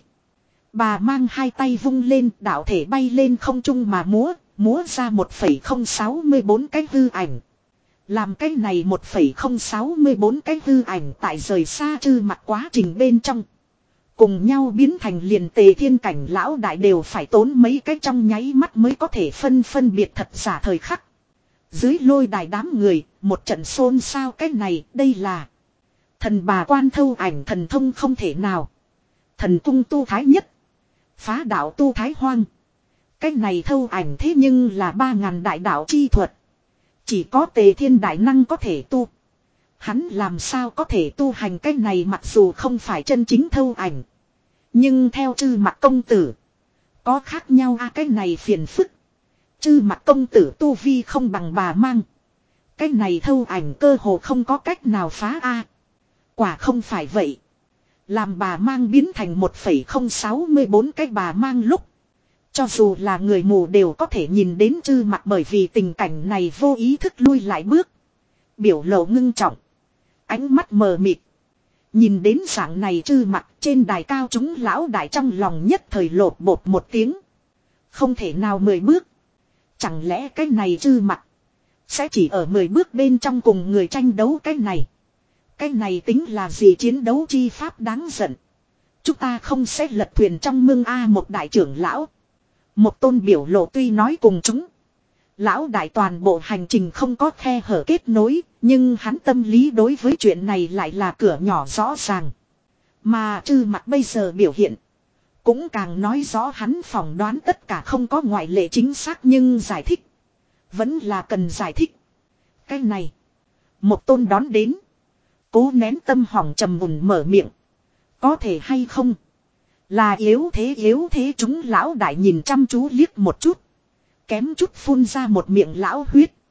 Bà Mang hai tay vung lên, đạo thể bay lên không trung mà múa, múa ra một phẩy không sáu bốn cái hư ảnh. Làm cái này một phẩy không sáu bốn cái hư ảnh tại rời xa Chư Mặt quá trình bên trong. Cùng nhau biến thành liền Tề Thiên cảnh lão đại đều phải tốn mấy cái trong nháy mắt mới có thể phân phân biệt thật giả thời khắc. Dưới lôi đài đám người, một trận xôn xao, cái này, đây là thần bà quan thâu ảnh thần thông không thể nào. Thần cung tu thái nhất. Phá đạo tu thái hoang. Cái này thâu ảnh thế nhưng là ba ngàn đại đạo chi thuật. Chỉ có Tề Thiên đại năng có thể tu. Hắn làm sao có thể tu hành cái này, mặc dù không phải chân chính thâu ảnh. Nhưng theo Chư Mặt công tử. Có khác nhau a, cái này phiền phức. Chư Mặt công tử tu vi không bằng bà Mang. Cái này thâu ảnh cơ hồ không có cách nào phá a. Quả không phải vậy. Làm bà Mang biến thành một phẩy không sáu bốn cái bà Mang lúc. Cho dù là người mù đều có thể nhìn đến Chư Mặt bởi vì tình cảnh này vô ý thức lui lại bước. Biểu lộ ngưng trọng. Ánh mắt mờ mịt. Nhìn đến dạng này Chư Mặt trên đài cao, chúng lão đại trong lòng nhất thời lột bột một tiếng. Không thể nào mười bước. Chẳng lẽ cái này Chư Mặt sẽ chỉ ở mười bước bên trong cùng người tranh đấu cái này. Cái này tính là gì chiến đấu chi pháp đáng giận. Chúng ta không sẽ lật thuyền trong mương a. Một đại trưởng lão. Một tôn biểu lộ tuy nói cùng chúng. Lão đại toàn bộ hành trình không có khe hở kết nối. Nhưng hắn tâm lý đối với chuyện này lại là cửa nhỏ rõ ràng. Mà Chư Mặt bây giờ biểu hiện. Cũng càng nói rõ hắn phỏng đoán tất cả không có ngoại lệ chính xác, nhưng giải thích. Vẫn là cần giải thích. Cái này. Một tôn đón đến. Cố nén tâm hỏng trầm mùn mở miệng. Có thể hay không? Là yếu thế yếu thế chúng lão đại nhìn chăm chú liếc một chút. Kém chút phun ra một miệng lão huyết.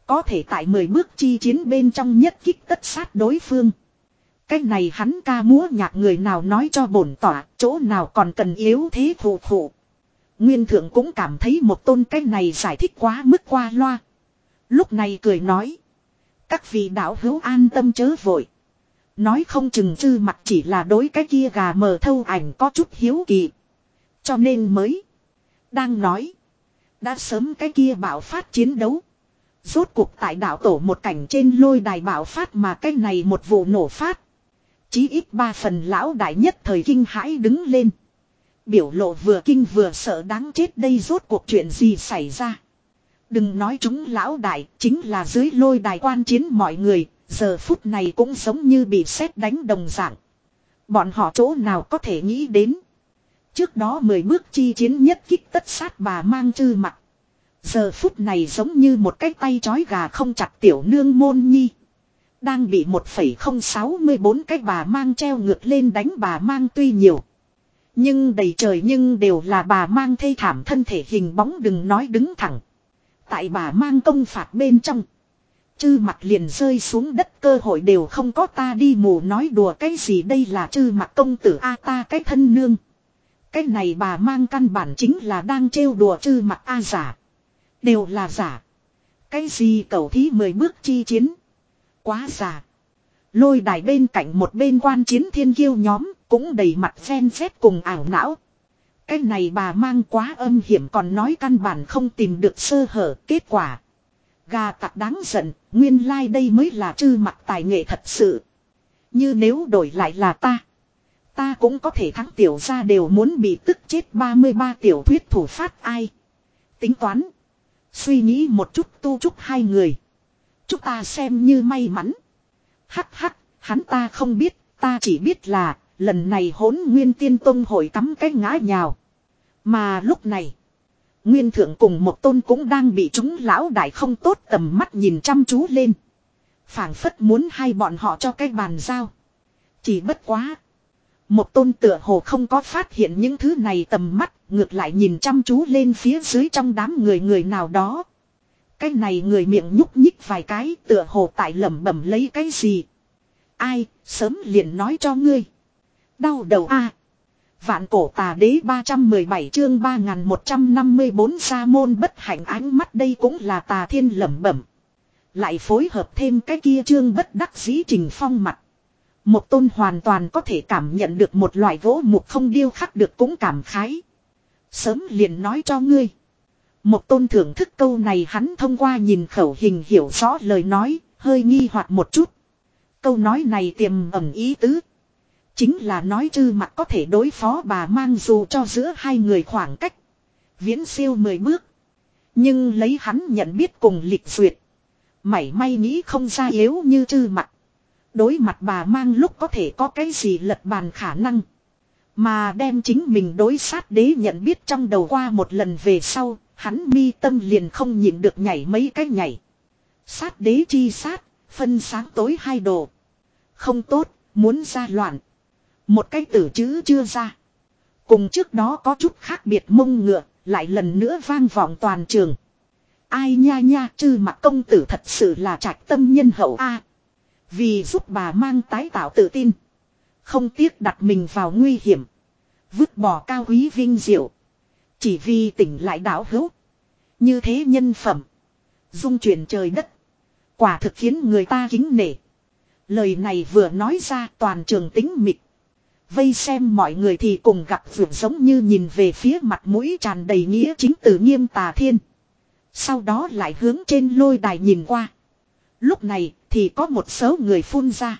Có thể tại mười bước chi chiến bên trong nhất kích tất sát đối phương. Cái này hắn ca múa nhạc người nào nói cho bổn tỏa, chỗ nào còn cần yếu thế phụ phụ. Nguyên thượng cũng cảm thấy một tôn cái này giải thích quá mức qua loa. Lúc này cười nói. Các vị đạo hữu an tâm chớ vội. Nói không chừng Chư Mặt chỉ là đối cái kia gà mờ thâu ảnh có chút hiếu kỳ. Cho nên mới. Đang nói. Đã sớm cái kia bạo phát chiến đấu. Rốt cuộc tại đạo tổ một cảnh trên lôi đài bạo phát mà cái này một vụ nổ phát. Chí ít ba phần lão đại nhất thời kinh hãi đứng lên. Biểu lộ vừa kinh vừa sợ đáng chết đây rốt cuộc chuyện gì xảy ra. Đừng nói chúng lão đại, chính là dưới lôi đài quan chiến mọi người, giờ phút này cũng giống như bị sét đánh đồng dạng. Bọn họ chỗ nào có thể nghĩ đến. Trước đó mười bước chi chiến nhất kích tất sát bà mang Chư Mặt. Giờ phút này giống như một cái tay chói gà không chặt tiểu nương môn nhi. Đang bị một phẩy không sáu bốn cái bà mang treo ngược lên đánh bà mang tuy nhiều. Nhưng đầy trời nhưng đều là bà mang thê thảm thân thể hình bóng đừng nói đứng thẳng. Tại bà mang công phạt bên trong. Chư Mặt liền rơi xuống đất cơ hội đều không có ta đi mù nói đùa cái gì đây là Chư Mặt công tử a ta cái thân nương. Cái này bà mang căn bản chính là đang trêu đùa Chư Mặt a giả. Đều là giả. Cái gì cầu thí mười bước chi chiến. Quá giả. Lôi đài bên cạnh một bên quan chiến thiên kiêu nhóm cũng đầy mặt phen phét cùng ảo não. Cái này bà mang quá âm hiểm còn nói căn bản không tìm được sơ hở kết quả. Gà tặc đáng giận, nguyên lai like đây mới là Chư Mặt tài nghệ thật sự. Như nếu đổi lại là ta. Ta cũng có thể thắng tiểu ra đều muốn bị tức chết ba mươi ba tiểu thuyết thủ phát ai. Tính toán. Suy nghĩ một chút tu chúc hai người. Chúng ta xem như may mắn. Hắc hắc, hắn ta không biết, ta chỉ biết là, lần này Hỗn Nguyên Tiên Tông hội cắm cái ngã nhào. Mà lúc này, Nguyên Thượng cùng một tôn cũng đang bị chúng lão đại không tốt tầm mắt nhìn chăm chú lên. Phảng phất muốn hai bọn họ cho cái bàn giao. Chỉ bất quá. Một tôn tựa hồ không có phát hiện những thứ này tầm mắt, ngược lại nhìn chăm chú lên phía dưới trong đám người người nào đó. Cái này người miệng nhúc nhích vài cái tựa hồ tại lẩm bẩm lấy cái gì. Ai, sớm liền nói cho ngươi. Đau đầu a. Vạn cổ tà đế ba trăm mười bảy chương ba nghìn một trăm năm mươi bốn sa môn bất hạnh ánh mắt đây cũng là tà thiên lẩm bẩm. Lại phối hợp thêm cái kia chương bất đắc dĩ Trình Phong mặt. Một tôn hoàn toàn có thể cảm nhận được một loại gỗ mục không điêu khắc được cũng cảm khái. Sớm liền nói cho ngươi. Một tôn thưởng thức câu này hắn thông qua nhìn khẩu hình hiểu rõ lời nói, hơi nghi hoặc một chút. Câu nói này tiềm ẩn ý tứ. Chính là nói Chư Mặt có thể đối phó bà mang dù cho giữa hai người khoảng cách. Viễn siêu mười bước. Nhưng lấy hắn nhận biết cùng lịch duyệt. Mảy may nghĩ không ra yếu như Chư Mặt. Đối mặt bà mang lúc có thể có cái gì lật bàn khả năng. Mà đem chính mình đối sát đế nhận biết trong đầu qua một lần về sau. Hắn mi tâm liền không nhịn được nhảy mấy cái nhảy. Sát đế chi sát, phân sáng tối hai đồ. Không tốt, muốn ra loạn. Một cái tử chữ chưa ra. Cùng trước đó có chút khác biệt mông ngựa, lại lần nữa vang vọng toàn trường. Ai nha nha, Chư Mặt công tử thật sự là trạch tâm nhân hậu a. Vì giúp bà mang tái tạo tự tin. Không tiếc đặt mình vào nguy hiểm. Vứt bỏ cao quý vinh diệu. Chỉ vì tỉnh lại đạo hữu. Như thế nhân phẩm. Dung chuyển trời đất. Quả thực khiến người ta kính nể. Lời này vừa nói ra toàn trường tĩnh mịch. Vây xem mọi người thì cùng gặp vượt giống như nhìn về phía mặt mũi tràn đầy nghĩa chính từ nghiêm tà thiên. Sau đó lại hướng trên lôi đài nhìn qua. Lúc này thì có một số người phun ra.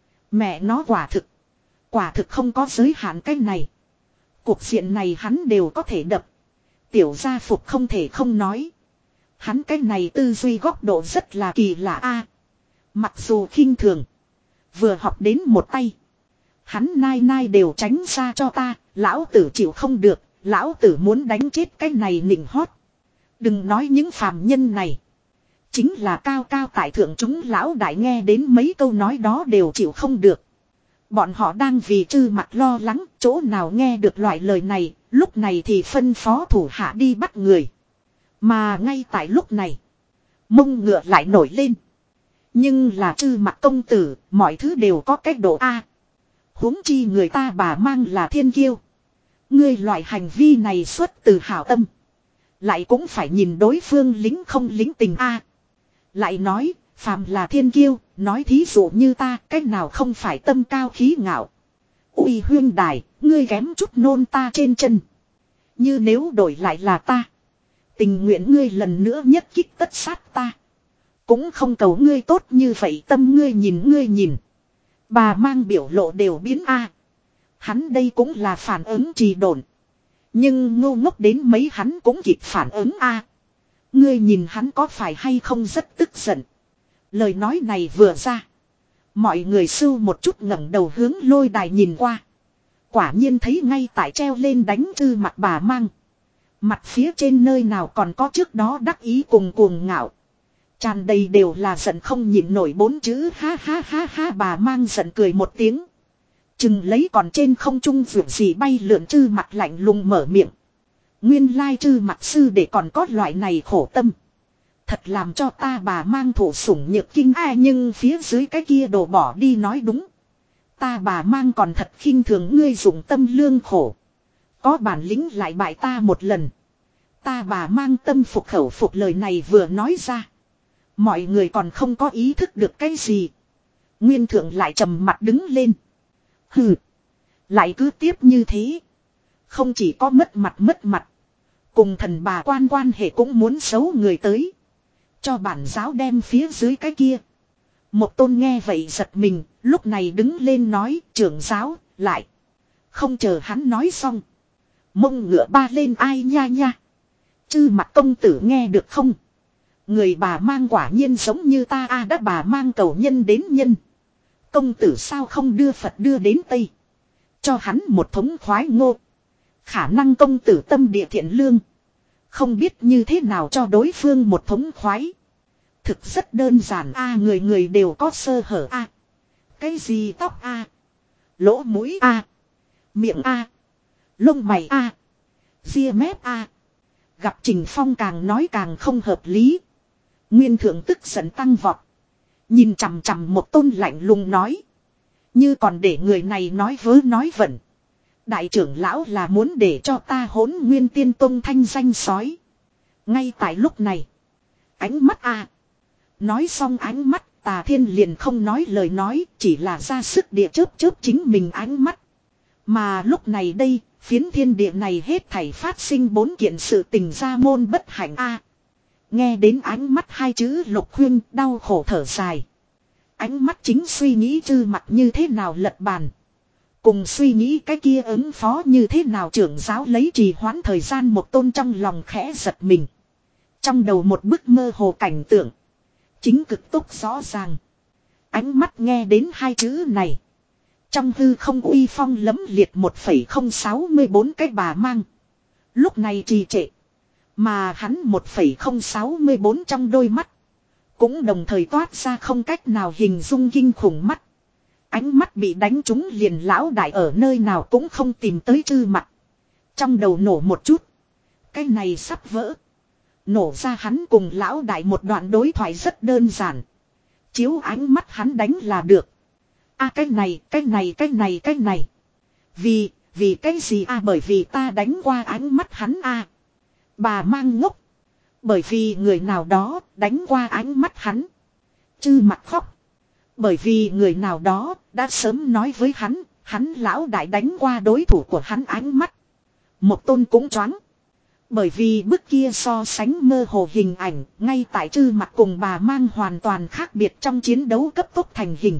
Mẹ nó quả thực. Quả thực không có giới hạn cái này. Cuộc diện này hắn đều có thể đập. Tiểu gia phục không thể không nói. Hắn cái này tư duy góc độ rất là kỳ lạ a. Mặc dù khinh thường. Vừa học đến một tay. Hắn nai nai đều tránh ra cho ta. Lão tử chịu không được. Lão tử muốn đánh chết cái này nịnh hót. Đừng nói những phàm nhân này. Chính là cao cao tại thượng chúng lão đại nghe đến mấy câu nói đó đều chịu không được. Bọn họ đang vì Chư Mặt lo lắng, chỗ nào nghe được loại lời này, lúc này thì phân phó thủ hạ đi bắt người. Mà ngay tại lúc này, Mông ngựa lại nổi lên. Nhưng là Trư Mặc công tử, mọi thứ đều có cách độ A. Huống chi người ta bà mang là thiên kiêu. Ngươi loại hành vi này xuất từ hảo tâm. Lại cũng phải nhìn đối phương lính không lính tình A. Lại nói, phàm là thiên kiêu, nói thí dụ như ta, cách nào không phải tâm cao khí ngạo. Ui huyên đài, ngươi kém chút nôn ta trên chân. Như nếu đổi lại là ta. Tình nguyện ngươi lần nữa nhất kích tất sát ta. Cũng không cầu ngươi tốt như vậy, tâm ngươi nhìn ngươi nhìn. Bà mang biểu lộ đều biến A. Hắn đây cũng là phản ứng trì độn. Nhưng ngu ngốc đến mấy hắn cũng kịp phản ứng A. Ngươi nhìn hắn có phải hay không rất tức giận. Lời nói này vừa ra. Mọi người sưu một chút ngẩng đầu hướng lôi đài nhìn qua. Quả nhiên thấy ngay tại treo lên đánh Trư Mặc bà mang. Mặt phía trên nơi nào còn có trước đó đắc ý cùng cuồng ngạo. Tràn đầy đều là giận không nhịn nổi bốn chữ ha ha ha ha, bà mang giận cười một tiếng. Chừng lấy còn trên không trung vượt gì bay lượn Trư Mặc lạnh lùng mở miệng. Nguyên lai Trư Mặc sư để còn có loại này khổ tâm. Thật làm cho ta bà mang thủ sủng nhược kinh ai, nhưng phía dưới cái kia đồ bỏ đi nói đúng. Ta bà mang còn thật khinh thường ngươi dùng tâm lương khổ. Có bản lĩnh lại bại ta một lần. Ta bà mang tâm phục khẩu phục, lời này vừa nói ra. Mọi người còn không có ý thức được cái gì. Nguyên thượng lại trầm mặt đứng lên. Hừ. Lại cứ tiếp như thế. Không chỉ có mất mặt mất mặt. Cùng thần bà quan quan hệ cũng muốn xấu người tới. Cho bản giáo đem phía dưới cái kia. Một tôn nghe vậy giật mình. Lúc này đứng lên nói trưởng giáo lại. Không chờ hắn nói xong. Mông ngựa ba lên ai nha nha. Trư Mặc công tử nghe được không? Người bà mang quả nhiên giống như ta a, đã bà mang cầu nhân đến nhân. Công tử sao không đưa Phật đưa đến Tây. Cho hắn một thống khoái ngô. Khả năng công tử tâm địa thiện lương. Không biết như thế nào cho đối phương một thống khoái. Thực rất đơn giản a, người người đều có sơ hở a. Cái gì tóc a, lỗ mũi a, miệng a, lông mày a, ria mép a. Gặp Trình Phong càng nói càng không hợp lý. Nguyên thượng tức giận tăng vọt. Nhìn chằm chằm một tôn lạnh lùng nói. Như còn để người này nói vớ nói vẩn. Đại trưởng lão là muốn để cho ta hỗn Nguyên Tiên Tông thanh danh sói. Ngay tại lúc này. Ánh mắt a. Nói xong ánh mắt, Tà Thiên liền không nói lời nói, chỉ là ra sức địa chớp chớp chính mình ánh mắt. Mà lúc này đây, phiến thiên địa này hết thảy phát sinh bốn kiện sự tình gia môn bất hạnh a. Nghe đến ánh mắt hai chữ Lục Huyên đau khổ thở dài. Ánh mắt chính suy nghĩ Trư Mặc như thế nào lật bàn. Cùng suy nghĩ cái kia ứng phó như thế nào trưởng giáo lấy trì hoãn thời gian, một tôn trong lòng khẽ giật mình. Trong đầu một bức mơ hồ cảnh tượng. Chính cực tốc rõ ràng. Ánh mắt nghe đến hai chữ này. Trong hư không uy phong lấm liệt một phẩy không sáu bốn cái bà mang. Lúc này trì trệ. Mà hắn một phẩy không sáu bốn trong đôi mắt. Cũng đồng thời toát ra không cách nào hình dung kinh khủng mắt. Ánh mắt bị đánh trúng liền lão đại ở nơi nào cũng không tìm tới Trư Mặc. Trong đầu nổ một chút. Cái này sắp vỡ. Nổ ra hắn cùng lão đại một đoạn đối thoại rất đơn giản. Chiếu ánh mắt hắn đánh là được. A à, cái này, cái này, cái này, cái này. Vì, vì cái gì a à, bởi vì ta đánh qua ánh mắt hắn a à. Bà mang ngốc. Bởi vì người nào đó đánh qua ánh mắt hắn. Trư Mặc khóc. Bởi vì người nào đó đã sớm nói với hắn, hắn lão đại đánh qua đối thủ của hắn ánh mắt. Một tôn cũng choáng. Bởi vì bức kia so sánh mơ hồ hình ảnh, ngay tại Trư Mặc cùng bà mang hoàn toàn khác biệt trong chiến đấu cấp tốc thành hình.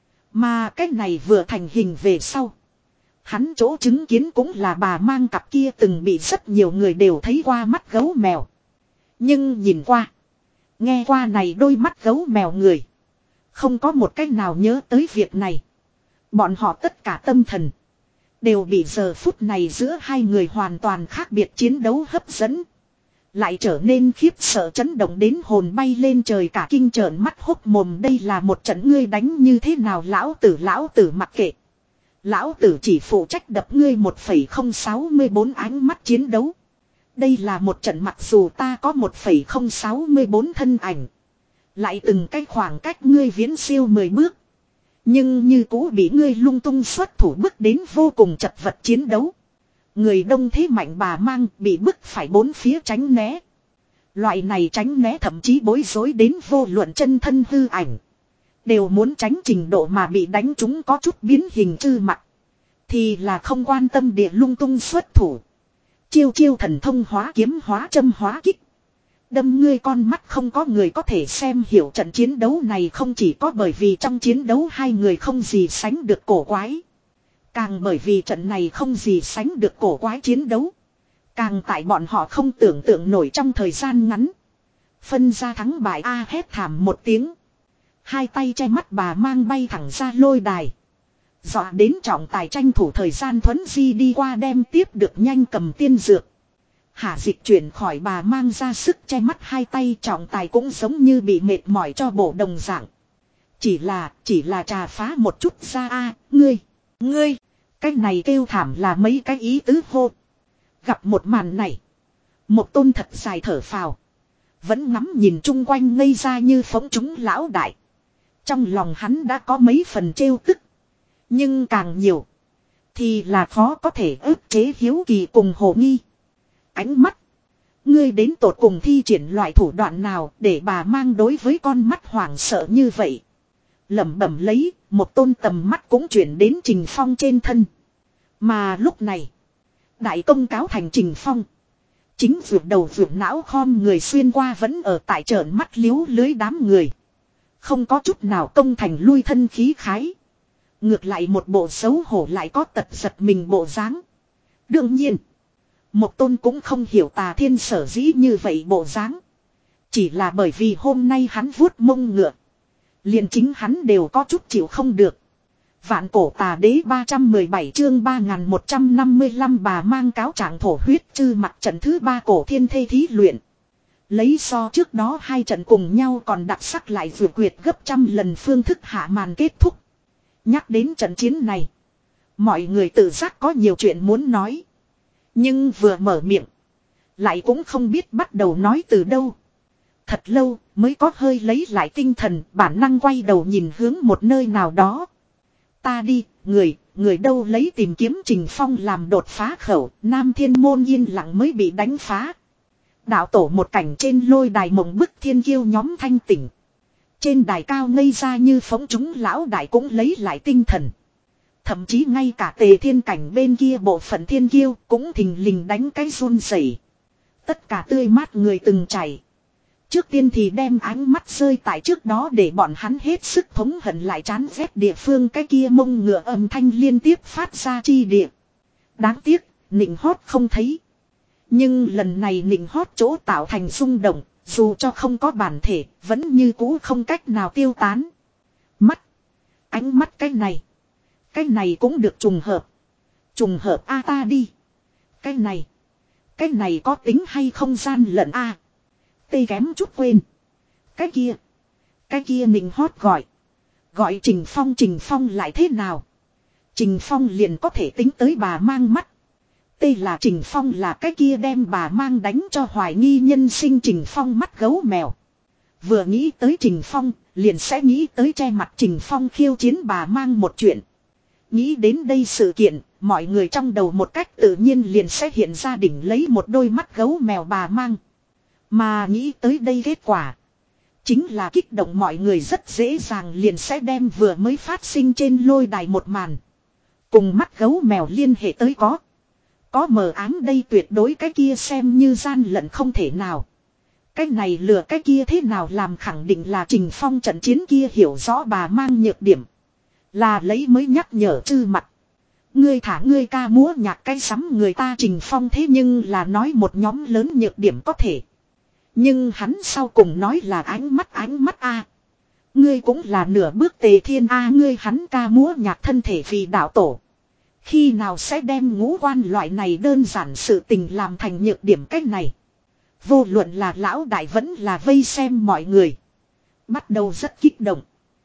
Mà cái này vừa thành hình về sau. Hắn chỗ chứng kiến cũng là bà mang cặp kia từng bị rất nhiều người đều thấy qua mắt gấu mèo. Nhưng nhìn qua, nghe qua này đôi mắt gấu mèo người. Không có một cách nào nhớ tới việc này. Bọn họ tất cả tâm thần. Đều bị giờ phút này giữa hai người hoàn toàn khác biệt chiến đấu hấp dẫn. Lại trở nên khiếp sợ chấn động đến hồn bay lên trời cả kinh trợn mắt hốc mồm. Đây là một trận ngươi đánh như thế nào lão tử lão tử mặc kệ. Lão tử chỉ phụ trách đập ngươi một phẩy không sáu bốn ánh mắt chiến đấu. Đây là một trận mặc dù ta có một phẩy không sáu bốn thân ảnh. Lại từng cái khoảng cách ngươi viễn siêu mười bước. Nhưng như cũ bị ngươi lung tung xuất thủ bước đến vô cùng chật vật chiến đấu. Người đông thế mạnh bà mang bị bức phải bốn phía tránh né. Loại này tránh né thậm chí bối rối đến vô luận chân thân hư ảnh. Đều muốn tránh trình độ mà bị đánh chúng có chút biến hình chư mặt. Thì là không quan tâm địa lung tung xuất thủ. Chiêu chiêu thần thông hóa kiếm hóa châm hóa kích. Đâm ngươi con mắt không có người có thể xem hiểu trận chiến đấu này không chỉ có bởi vì trong chiến đấu hai người không gì sánh được cổ quái. Càng bởi vì trận này không gì sánh được cổ quái chiến đấu. Càng tại bọn họ không tưởng tượng nổi trong thời gian ngắn. Phân ra thắng bại a hét thảm một tiếng. Hai tay che mắt bà mang bay thẳng ra lôi đài. Dọa đến trọng tài tranh thủ thời gian thuấn di đi qua đem tiếp được nhanh cầm tiên dược. Hả dịch chuyển khỏi bà mang ra sức che mắt hai tay trọng tài cũng giống như bị mệt mỏi cho bổ đồng dạng. Chỉ là, chỉ là trà phá một chút ra a ngươi, ngươi, cái này kêu thảm là mấy cái ý tứ hô. Gặp một màn này, một tôn thật dài thở phào. Vẫn ngắm nhìn chung quanh ngây ra như phóng chúng lão đại. Trong lòng hắn đã có mấy phần trêu tức. Nhưng càng nhiều, thì là khó có thể ức chế hiếu kỳ cùng hồ nghi. Ánh mắt. Ngươi đến tột cùng thi triển loại thủ đoạn nào để bà mang đối với con mắt hoảng sợ như vậy. Lẩm bẩm lấy, một tôn tầm mắt cũng chuyển đến Trình Phong trên thân. Mà lúc này, đại công cáo thành Trình Phong. Chính vượt đầu vượt não khom người xuyên qua vẫn ở tại trợn mắt liếu lưới đám người. Không có chút nào công thành lui thân khí khái. Ngược lại một bộ xấu hổ lại có tật giật mình bộ dáng. Đương nhiên. Một tôn cũng không hiểu Tà Thiên sở dĩ như vậy bộ dáng. Chỉ là bởi vì hôm nay hắn vuốt mông ngựa. Liền chính hắn đều có chút chịu không được. Vạn cổ tà đế ba trăm mười bảy chương ba nghìn một trăm năm mươi lăm bà mang cáo trạng thổ huyết chư mặt trận thứ ba cổ thiên thê thí luyện. Lấy so trước đó hai trận cùng nhau còn đặc sắc lại vừa quyệt gấp trăm lần phương thức hạ màn kết thúc. Nhắc đến trận chiến này. Mọi người tự giác có nhiều chuyện muốn nói. Nhưng vừa mở miệng. Lại cũng không biết bắt đầu nói từ đâu. Thật lâu mới có hơi lấy lại tinh thần bản năng quay đầu nhìn hướng một nơi nào đó. Ta đi, người, người đâu lấy tìm kiếm Trình Phong làm đột phá khẩu. Nam Thiên Môn yên lặng mới bị đánh phá. Đạo tổ một cảnh trên lôi đài mộng bức thiên kiêu nhóm thanh tỉnh. Trên đài cao ngây ra như phóng chúng lão đại cũng lấy lại tinh thần. Thậm chí ngay cả Tề Thiên cảnh bên kia bộ phận thiên kiêu cũng thình lình đánh cái run rẩy. Tất cả tươi mát người từng chảy. Trước tiên thì đem ánh mắt rơi tại trước đó để bọn hắn hết sức thống hận lại chán ghét địa phương cái kia mông ngựa âm thanh liên tiếp phát ra chi địa. Đáng tiếc, nịnh hót không thấy. Nhưng lần này nịnh hót chỗ tạo thành rung động, dù cho không có bản thể, vẫn như cũ không cách nào tiêu tán. Mắt. Ánh mắt cái này. Cái này cũng được trùng hợp. Trùng hợp a ta đi. Cái này. Cái này có tính hay không gian lận a à. Tê kém chút quên. Cái kia. Cái kia nịnh hót gọi. Gọi Trình Phong Trình Phong lại thế nào. Trình Phong liền có thể tính tới bà mang mắt. Tê là Trình Phong là cái kia đem bà mang đánh cho hoài nghi nhân sinh Trình Phong mắt gấu mèo. Vừa nghĩ tới Trình Phong, liền sẽ nghĩ tới che mặt Trình Phong khiêu chiến bà mang một chuyện. Nghĩ đến đây sự kiện, mọi người trong đầu một cách tự nhiên liền sẽ hiện ra đỉnh lấy một đôi mắt gấu mèo bà mang. Mà nghĩ tới đây kết quả. Chính là kích động mọi người rất dễ dàng liền sẽ đem vừa mới phát sinh trên lôi đài một màn. Cùng mắt gấu mèo liên hệ tới có. Có mờ ám đây tuyệt đối cái kia xem như gian lận không thể nào. Cái này lừa cái kia thế nào làm khẳng định là Trình Phong trận chiến kia hiểu rõ bà mang nhược điểm. Là lấy mới nhắc nhở chư mặt. Ngươi thả ngươi ca múa nhạc cái sắm người ta Trình Phong thế nhưng là nói một nhóm lớn nhược điểm có thể. Nhưng hắn sau cùng nói là ánh mắt ánh mắt a. Ngươi cũng là nửa bước Tề Thiên a ngươi hắn ca múa nhạc thân thể vì đạo tổ. Khi nào sẽ đem ngũ quan loại này đơn giản sự tình làm thành nhược điểm cách này. Vô luận là lão đại vẫn là vây xem mọi người. Bắt đầu rất kích động.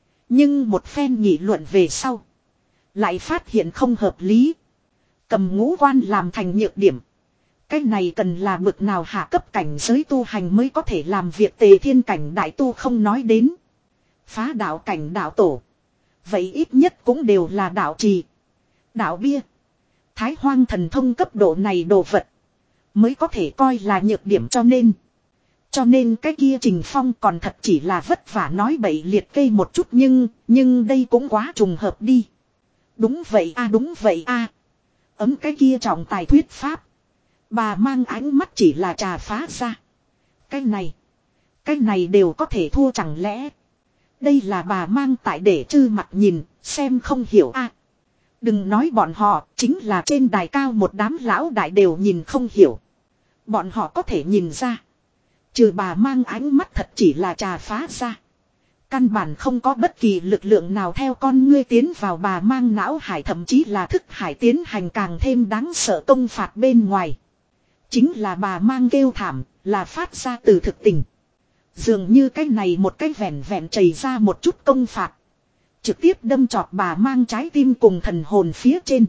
Nhưng một phen nghị luận về sau. Lại phát hiện không hợp lý. Cầm ngũ quan làm thành nhược điểm. Cái này cần là bực nào hạ cấp cảnh giới tu hành mới có thể làm việc tề thiên cảnh đại tu không nói đến. Phá đạo cảnh đạo tổ. Vậy ít nhất cũng đều là đạo trì. Đạo bia. Thái hoang thần thông cấp độ này đồ vật. Mới có thể coi là nhược điểm cho nên. Cho nên cái kia Trình Phong còn thật chỉ là vất vả nói bậy liệt kê một chút nhưng, nhưng đây cũng quá trùng hợp đi. Đúng vậy a đúng vậy a Ấm cái kia trọng tài thuyết pháp. Bà mang ánh mắt chỉ là trà phá ra. Cái này. Cái này đều có thể thua chẳng lẽ. Đây là bà mang tại để trư mặt nhìn, xem không hiểu a Đừng nói bọn họ, chính là trên đài cao một đám lão đại đều nhìn không hiểu. Bọn họ có thể nhìn ra. Trừ bà mang ánh mắt thật chỉ là trà phá ra. Căn bản không có bất kỳ lực lượng nào theo con ngươi tiến vào bà mang não hải thậm chí là thức hải tiến hành càng thêm đáng sợ công phạt bên ngoài. Chính là bà mang kêu thảm, là phát ra từ thực tình. Dường như cái này một cái vẹn vẹn chảy ra một chút công phạt. Trực tiếp đâm chọt bà mang trái tim cùng thần hồn phía trên.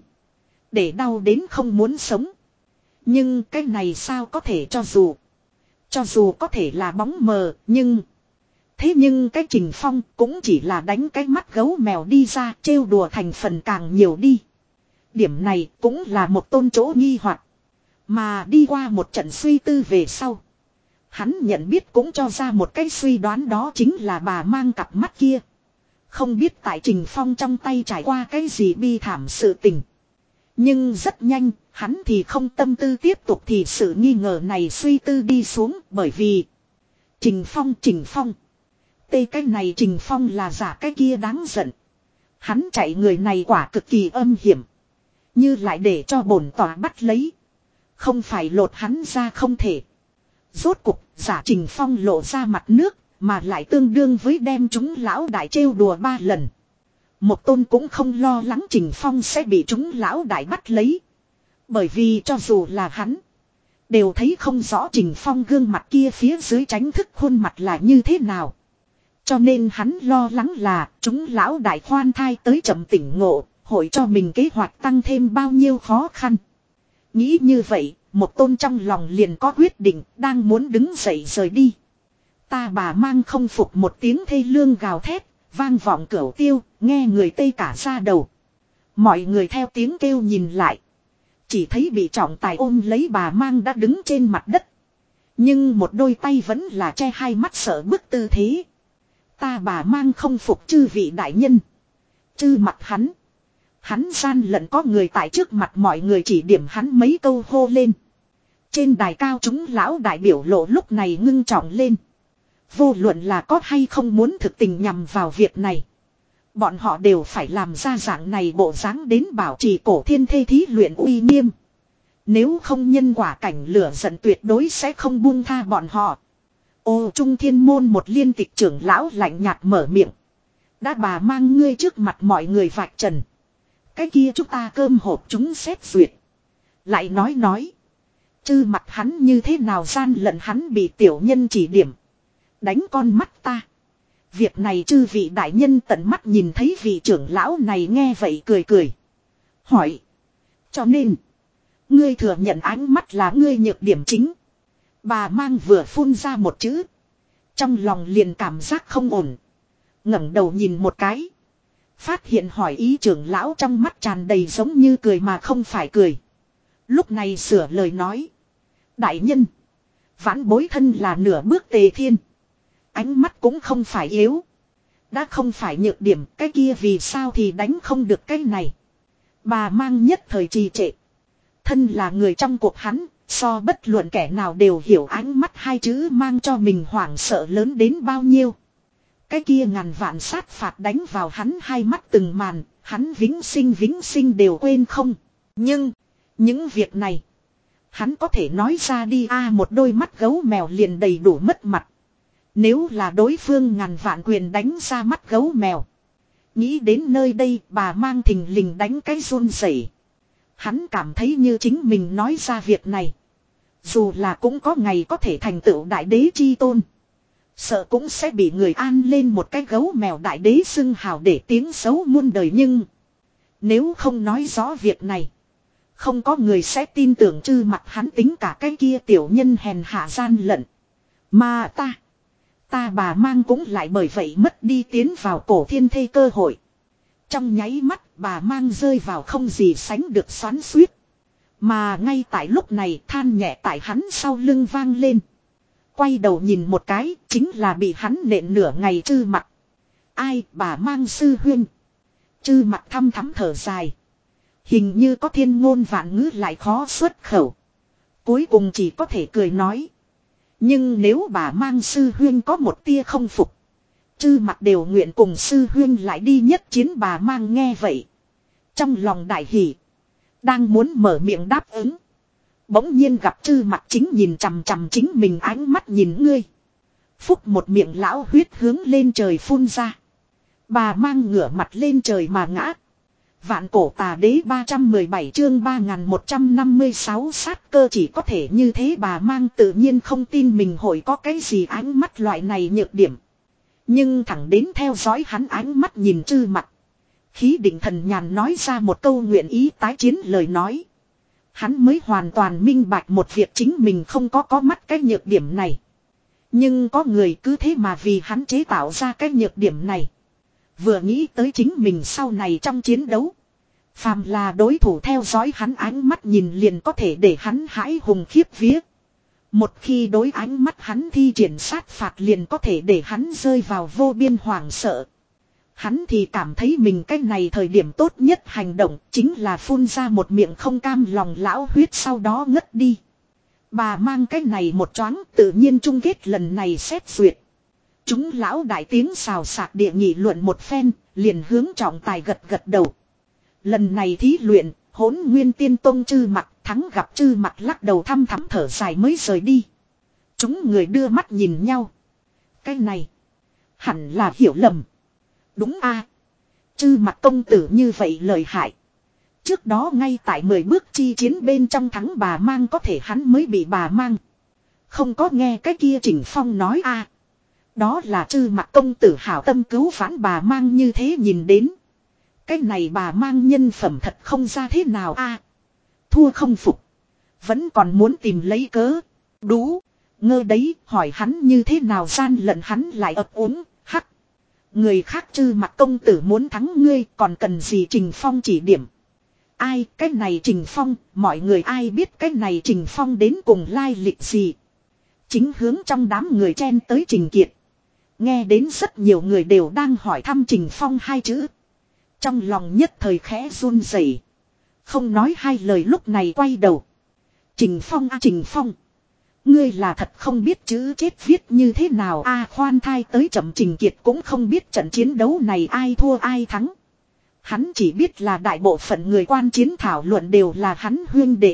Để đau đến không muốn sống. Nhưng cái này sao có thể cho dù. Cho dù có thể là bóng mờ, nhưng. Thế nhưng cái Trình Phong cũng chỉ là đánh cái mắt gấu mèo đi ra, trêu đùa thành phần càng nhiều đi. Điểm này cũng là một tôn chỗ nghi hoặc. Mà đi qua một trận suy tư về sau. Hắn nhận biết cũng cho ra một cái suy đoán đó chính là bà mang cặp mắt kia. Không biết tại Trình Phong trong tay trải qua cái gì bi thảm sự tình. Nhưng rất nhanh, hắn thì không tâm tư tiếp tục thì sự nghi ngờ này suy tư đi xuống bởi vì Trình Phong Trình Phong Tê cái này Trình Phong là giả cái kia đáng giận. Hắn chạy người này quả cực kỳ âm hiểm. Như lại để cho bổn tòa bắt lấy. Không phải lột hắn ra không thể. Rốt cục giả Trình Phong lộ ra mặt nước. Mà lại tương đương với đem chúng lão đại trêu đùa ba lần. Một tôn cũng không lo lắng Trình Phong sẽ bị chúng lão đại bắt lấy. Bởi vì cho dù là hắn. Đều thấy không rõ Trình Phong gương mặt kia phía dưới tránh thức khuôn mặt là như thế nào. Cho nên hắn lo lắng là chúng lão đại khoan thai tới chậm tỉnh ngộ. Hội cho mình kế hoạch tăng thêm bao nhiêu khó khăn. Nghĩ như vậy, một tôn trong lòng liền có quyết định đang muốn đứng dậy rời đi. Ta bà mang không phục một tiếng thê lương gào thét, vang vọng cửu tiêu, nghe người tây cả ra đầu. Mọi người theo tiếng kêu nhìn lại. Chỉ thấy bị trọng tài ôm lấy bà mang đã đứng trên mặt đất. Nhưng một đôi tay vẫn là che hai mắt sợ bức tư thế. Ta bà mang không phục chư vị đại nhân. Chư mặt hắn. Hắn gian lận có người tại trước mặt mọi người chỉ điểm hắn mấy câu hô lên. Trên đài cao chúng lão đại biểu lộ lúc này ngưng trọng lên. Vô luận là có hay không muốn thực tình nhằm vào việc này. Bọn họ đều phải làm ra dạng này bộ dáng đến bảo trì cổ thiên thê thí luyện uy nghiêm. Nếu không nhân quả cảnh lửa giận tuyệt đối sẽ không buông tha bọn họ. Ô Trung Thiên Môn một liên tịch trưởng lão lạnh nhạt mở miệng. Đã bà mang ngươi trước mặt mọi người vạch trần. Cái kia chúng ta cơm hộp chúng xét duyệt. Lại nói nói. Chư mặt hắn như thế nào gian lận hắn bị tiểu nhân chỉ điểm. Đánh con mắt ta. Việc này chư vị đại nhân tận mắt nhìn thấy vị trưởng lão này nghe vậy cười cười. Hỏi. Cho nên. Ngươi thừa nhận ánh mắt là ngươi nhược điểm chính. Bà mang vừa phun ra một chữ. Trong lòng liền cảm giác không ổn. ngẩng đầu nhìn một cái. Phát hiện hỏi ý trưởng lão trong mắt tràn đầy giống như cười mà không phải cười. Lúc này sửa lời nói. Đại nhân. Vãn bối thân là nửa bước tề thiên. Ánh mắt cũng không phải yếu. Đã không phải nhược điểm cái kia vì sao thì đánh không được cái này. Bà mang nhất thời trì trệ. Thân là người trong cuộc hắn. So bất luận kẻ nào đều hiểu ánh mắt hai chữ mang cho mình hoảng sợ lớn đến bao nhiêu. Cái kia ngàn vạn sát phạt đánh vào hắn hai mắt từng màn. Hắn vĩnh sinh vĩnh sinh đều quên không. Nhưng. Những việc này. Hắn có thể nói ra đi a một đôi mắt gấu mèo liền đầy đủ mất mặt. Nếu là đối phương ngàn vạn quyền đánh ra mắt gấu mèo. Nghĩ đến nơi đây bà mang thình lình đánh cái run rẩy. Hắn cảm thấy như chính mình nói ra việc này. Dù là cũng có ngày có thể thành tựu đại đế chi tôn. Sợ cũng sẽ bị người an lên một cái gấu mèo đại đế xưng hào để tiếng xấu muôn đời nhưng. Nếu không nói rõ việc này. Không có người sẽ tin tưởng Trư Mặc hắn tính cả cái kia tiểu nhân hèn hạ gian lận. Mà ta. Ta bà mang cũng lại bởi vậy mất đi tiến vào cổ thiên thê cơ hội. Trong nháy mắt bà mang rơi vào không gì sánh được xoắn xuýt. Mà ngay tại lúc này than nhẹ tại hắn sau lưng vang lên. Quay đầu nhìn một cái chính là bị hắn nện nửa ngày Trư Mặc. Ai bà mang sư huynh. Trư Mặc thăm thắm thở dài. Hình như có thiên ngôn vạn ngữ lại khó xuất khẩu. Cuối cùng chỉ có thể cười nói. Nhưng nếu bà mang sư huyên có một tia không phục. Trư Mặc đều nguyện cùng sư huyên lại đi nhất chiến bà mang nghe vậy. Trong lòng đại hỉ. Đang muốn mở miệng đáp ứng. Bỗng nhiên gặp Trư Mặc chính nhìn chằm chằm chính mình ánh mắt nhìn ngươi. Phúc một miệng lão huyết hướng lên trời phun ra. Bà mang ngửa mặt lên trời mà ngã. Vạn cổ tà đế ba trăm mười bảy chương ba nghìn một trăm năm mươi sáu sát cơ chỉ có thể như thế bà mang tự nhiên không tin mình hội có cái gì ánh mắt loại này nhược điểm. Nhưng thẳng đến theo dõi hắn ánh mắt nhìn Trư Mặc. Khí định thần nhàn nói ra một câu nguyện ý tái chiến lời nói. Hắn mới hoàn toàn minh bạch một việc chính mình không có có mắt cái nhược điểm này. Nhưng có người cứ thế mà vì hắn chế tạo ra cái nhược điểm này. Vừa nghĩ tới chính mình sau này trong chiến đấu. Phàm là đối thủ theo dõi hắn ánh mắt nhìn liền có thể để hắn hãi hùng khiếp vía. Một khi đối ánh mắt hắn thi triển sát phạt liền có thể để hắn rơi vào vô biên hoảng sợ. Hắn thì cảm thấy mình cái này thời điểm tốt nhất hành động chính là phun ra một miệng không cam lòng lão huyết sau đó ngất đi. Bà mang cái này một choáng tự nhiên chung kết lần này xét duyệt. Chúng lão đại tiếng xào xạc địa nghị luận một phen, liền hướng trọng tài gật gật đầu. Lần này thí luyện, Hỗn Nguyên Tiên Tông Trư Mặc thắng gặp Trư Mặc lắc đầu thăm thắm thở dài mới rời đi. Chúng người đưa mắt nhìn nhau. Cái này, hẳn là hiểu lầm. Đúng a, Trư Mặc công tử như vậy lợi hại. Trước đó ngay tại mười bước chi chiến bên trong thắng bà mang có thể hắn mới bị bà mang. Không có nghe cái kia Trình Phong nói a. Đó là Trư Mặc công tử hảo tâm cứu vãn bà mang như thế nhìn đến. Cái này bà mang nhân phẩm thật không ra thế nào a. Thua không phục. Vẫn còn muốn tìm lấy cớ. Đú. Ngơ đấy hỏi hắn như thế nào gian lận hắn lại ấp úng. Hắc. Người khác Trư Mặc công tử muốn thắng ngươi còn cần gì Trình Phong chỉ điểm. Ai cái này Trình Phong. Mọi người ai biết cái này Trình Phong đến cùng lai lịch gì. Chính hướng trong đám người chen tới Trình Kiệt. Nghe đến rất nhiều người đều đang hỏi thăm Trình Phong hai chữ. Trong lòng nhất thời khẽ run rẩy, không nói hai lời lúc này quay đầu. Trình Phong a Trình Phong. Ngươi là thật không biết chữ chết viết như thế nào a khoan thai tới chậm Trình Kiệt cũng không biết trận chiến đấu này ai thua ai thắng. Hắn chỉ biết là đại bộ phận người quan chiến thảo luận đều là hắn huyên đệ.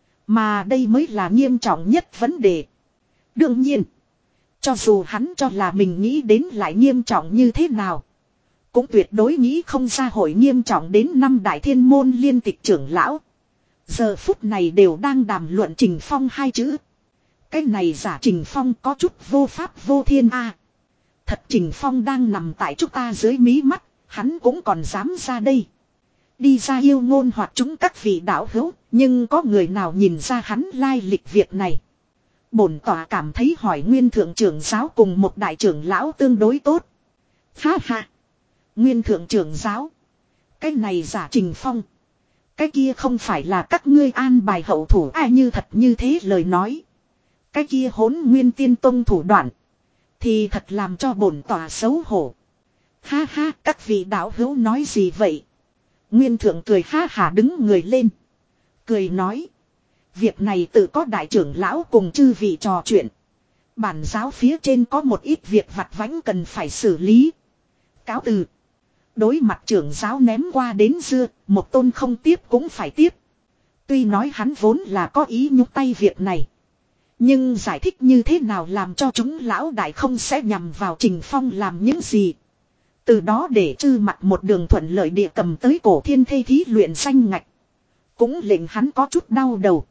Mà đây mới là nghiêm trọng nhất vấn đề. Đương nhiên. Cho dù hắn cho là mình nghĩ đến lại nghiêm trọng như thế nào. Cũng tuyệt đối nghĩ không ra hội nghiêm trọng đến năm đại thiên môn liên tịch trưởng lão. Giờ phút này đều đang đàm luận Trình Phong hai chữ. Cái này giả Trình Phong có chút vô pháp vô thiên a. À, thật Trình Phong đang nằm tại chúng ta dưới mí mắt. Hắn cũng còn dám ra đây. Đi ra yêu ngôn hoặc chúng các vị đạo hữu. Nhưng có người nào nhìn ra hắn lai lịch việc này. Bổn tòa cảm thấy hỏi nguyên thượng trưởng giáo cùng một đại trưởng lão tương đối tốt. Ha ha. Nguyên thượng trưởng giáo. Cái này giả Trình Phong. Cái kia không phải là các ngươi an bài hậu thủ ai như thật như thế lời nói. Cái kia Hỗn Nguyên Tiên Tông thủ đoạn. Thì thật làm cho bổn tòa xấu hổ. Ha ha các vị đạo hữu nói gì vậy. Nguyên thượng cười ha hả đứng người lên. Cười nói. Việc này tự có đại trưởng lão cùng chư vị trò chuyện. Bản giáo phía trên có một ít việc vặt vãnh cần phải xử lý. Cáo từ. Đối mặt trưởng giáo ném qua đến dưa, một tôn không tiếp cũng phải tiếp. Tuy nói hắn vốn là có ý nhúc tay việc này. Nhưng giải thích như thế nào làm cho chúng lão đại không sẽ nhằm vào Trình Phong làm những gì. Từ đó để Trư Mặc một đường thuận lợi địa cầm tới cổ thiên thê thí luyện danh ngạch. Cũng lệnh hắn có chút đau đầu.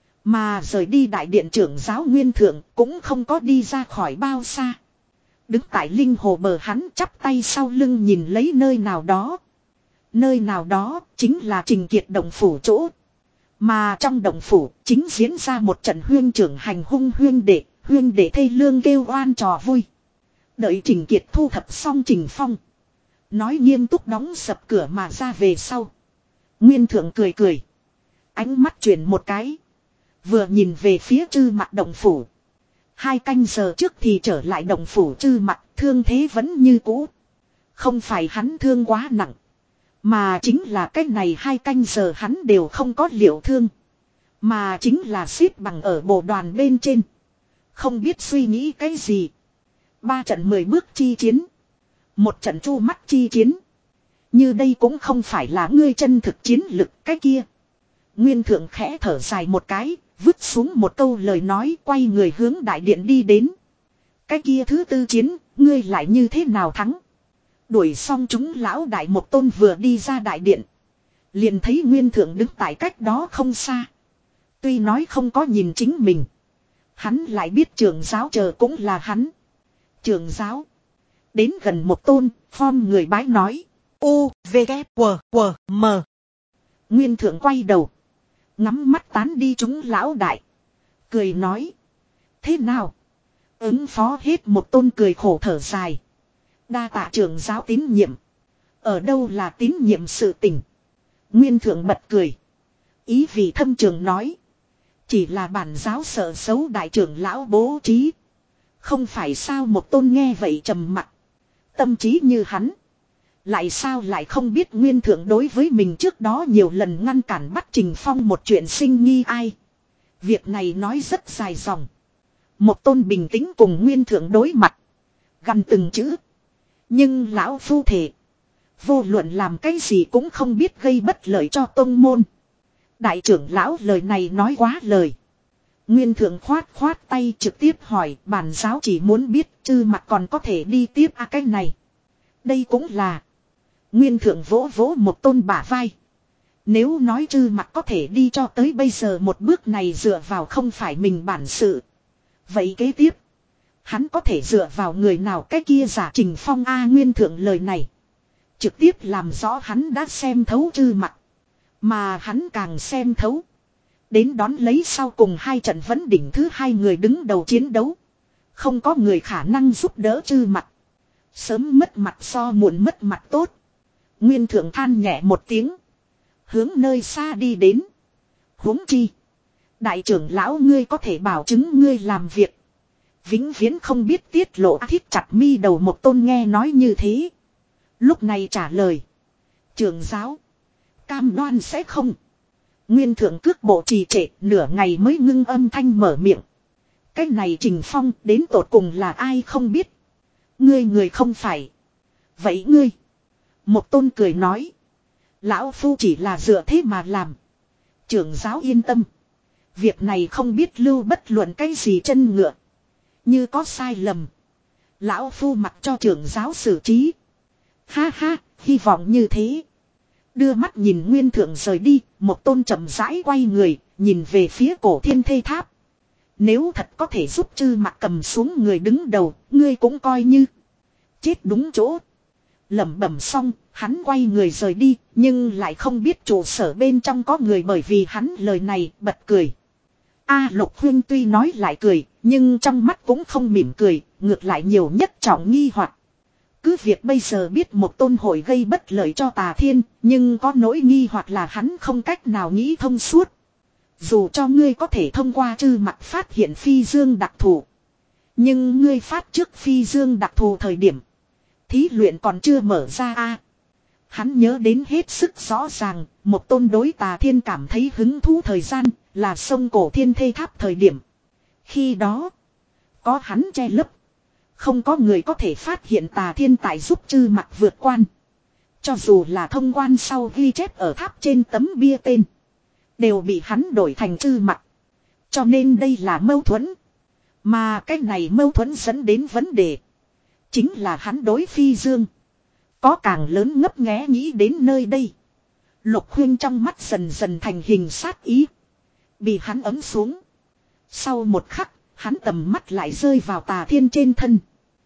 Mà rời đi đại điện trưởng giáo nguyên thượng cũng không có đi ra khỏi bao xa. Đứng tại linh hồ bờ hắn chắp tay sau lưng nhìn lấy nơi nào đó. Nơi nào đó chính là Trình Kiệt động phủ chỗ. Mà trong động phủ chính diễn ra một trận huyên trưởng hành hung huyên đệ, huyên đệ thê lương kêu oan trò vui. Đợi Trình Kiệt thu thập xong Trình Phong. Nói nghiêm túc đóng sập cửa mà ra về sau. Nguyên Thượng cười cười. Ánh mắt chuyển một cái. Vừa nhìn về phía Trư Mặc động phủ. Hai canh giờ trước thì trở lại động phủ Trư Mặc, thương thế vẫn như cũ. Không phải hắn thương quá nặng. Mà chính là cái này hai canh giờ hắn đều không có liệu thương. Mà chính là xếp bằng ở bộ đoàn bên trên. Không biết suy nghĩ cái gì. Ba trận mười bước chi chiến. Một trận chu mắt chi chiến. Như đây cũng không phải là ngươi chân thực chiến lực cái kia. Nguyên Thượng khẽ thở dài một cái, vứt xuống một câu lời nói, quay người hướng đại điện đi đến. Cái kia thứ tư chiến, ngươi lại như thế nào thắng? Đuổi xong chúng lão đại một tôn vừa đi ra đại điện. Liền thấy Nguyên Thượng đứng tại cách đó không xa. Tuy nói không có nhìn chính mình. Hắn lại biết trưởng giáo chờ cũng là hắn. Trưởng giáo. Đến gần một tôn, form người bái nói. U, V, K, W, W, M. Nguyên Thượng quay đầu. Ngắm mắt tán đi chúng lão đại. Cười nói. Thế nào? Ứng phó hết một tôn cười khổ thở dài. Đa tạ trưởng giáo tín nhiệm. Ở đâu là tín nhiệm sự tình? Nguyên Thượng bật cười. Ý vị thâm trường nói. Chỉ là bản giáo sợ xấu đại trưởng lão bố trí. Không phải sao một tôn nghe vậy trầm mặc. Tâm trí như hắn. Lại sao lại không biết Nguyên Thượng đối với mình trước đó nhiều lần ngăn cản bắt Trình Phong một chuyện sinh nghi ai. Việc này nói rất dài dòng. Một tôn bình tĩnh cùng Nguyên Thượng đối mặt. Gần từng chữ. Nhưng lão phu thể. Vô luận làm cái gì cũng không biết gây bất lợi cho tông môn. Đại trưởng lão lời này nói quá lời. Nguyên Thượng khoát khoát tay trực tiếp hỏi bản giáo chỉ muốn biết Trư Mặc còn có thể đi tiếp à cái này. Đây cũng là. Nguyên Thượng vỗ vỗ một tôn bả vai. Nếu nói Trư Mặc có thể đi cho tới bây giờ một bước này dựa vào không phải mình bản sự. Vậy kế tiếp. Hắn có thể dựa vào người nào cái kia giả Trình Phong A Nguyên Thượng lời này. Trực tiếp làm rõ hắn đã xem thấu Trư Mặc. Mà hắn càng xem thấu. Đến đón lấy sau cùng hai trận vấn đỉnh thứ hai người đứng đầu chiến đấu. Không có người khả năng giúp đỡ Trư Mặc. Sớm mất mặt so muộn mất mặt tốt. Nguyên Thượng than nhẹ một tiếng. Hướng nơi xa đi đến. Huống chi. Đại trưởng lão ngươi có thể bảo chứng ngươi làm việc. Vĩnh viễn không biết tiết lộ thiết chặt mi đầu một tôn nghe nói như thế. Lúc này trả lời. Trưởng giáo. Cam đoan sẽ không. Nguyên Thượng cước bộ trì trệ nửa ngày mới ngưng âm thanh mở miệng. Cái này Trình Phong đến tột cùng là ai không biết. Ngươi người không phải. Vậy ngươi. Một tôn cười nói. Lão phu chỉ là dựa thế mà làm. Trưởng giáo yên tâm. Việc này không biết lưu bất luận cái gì chân ngựa. Như có sai lầm. Lão phu mặc cho trưởng giáo xử trí. Ha ha, hy vọng như thế. Đưa mắt nhìn Nguyên Thượng rời đi, một tôn chậm rãi quay người, nhìn về phía cổ thiên thê tháp. Nếu thật có thể giúp Trư Mặc cầm xuống người đứng đầu, ngươi cũng coi như chết đúng chỗ. Lẩm bẩm xong, hắn quay người rời đi, nhưng lại không biết trụ sở bên trong có người bởi vì hắn lời này bật cười. A Lục Huyên tuy nói lại cười, nhưng trong mắt cũng không mỉm cười, ngược lại nhiều nhất trọng nghi hoặc. Cứ việc bây giờ biết một tôn hội gây bất lợi cho Tà Thiên, nhưng có nỗi nghi hoặc là hắn không cách nào nghĩ thông suốt. Dù cho ngươi có thể thông qua Trư Mặc phát hiện phi dương đặc thù. Nhưng ngươi phát trước phi dương đặc thù thời điểm. Thí luyện còn chưa mở ra a. Hắn nhớ đến hết sức rõ ràng, một tôn đối Tà Thiên cảm thấy hứng thú thời gian, là sông cổ thiên thê tháp thời điểm. Khi đó, có hắn che lấp. Không có người có thể phát hiện Tà Thiên tại giúp Trư Mặc vượt quan. Cho dù là thông quan sau ghi chép ở tháp trên tấm bia tên. Đều bị hắn đổi thành Trư Mặc. Cho nên đây là mâu thuẫn. Mà cái này mâu thuẫn dẫn đến vấn đề. Chính là hắn đối phi dương. Có càng lớn ngấp nghé nghĩ đến nơi đây. Lục Huyên trong mắt dần dần thành hình sát ý. Bị hắn ấm xuống. Sau một khắc, hắn tầm mắt lại rơi vào Tà Thiên trên thân.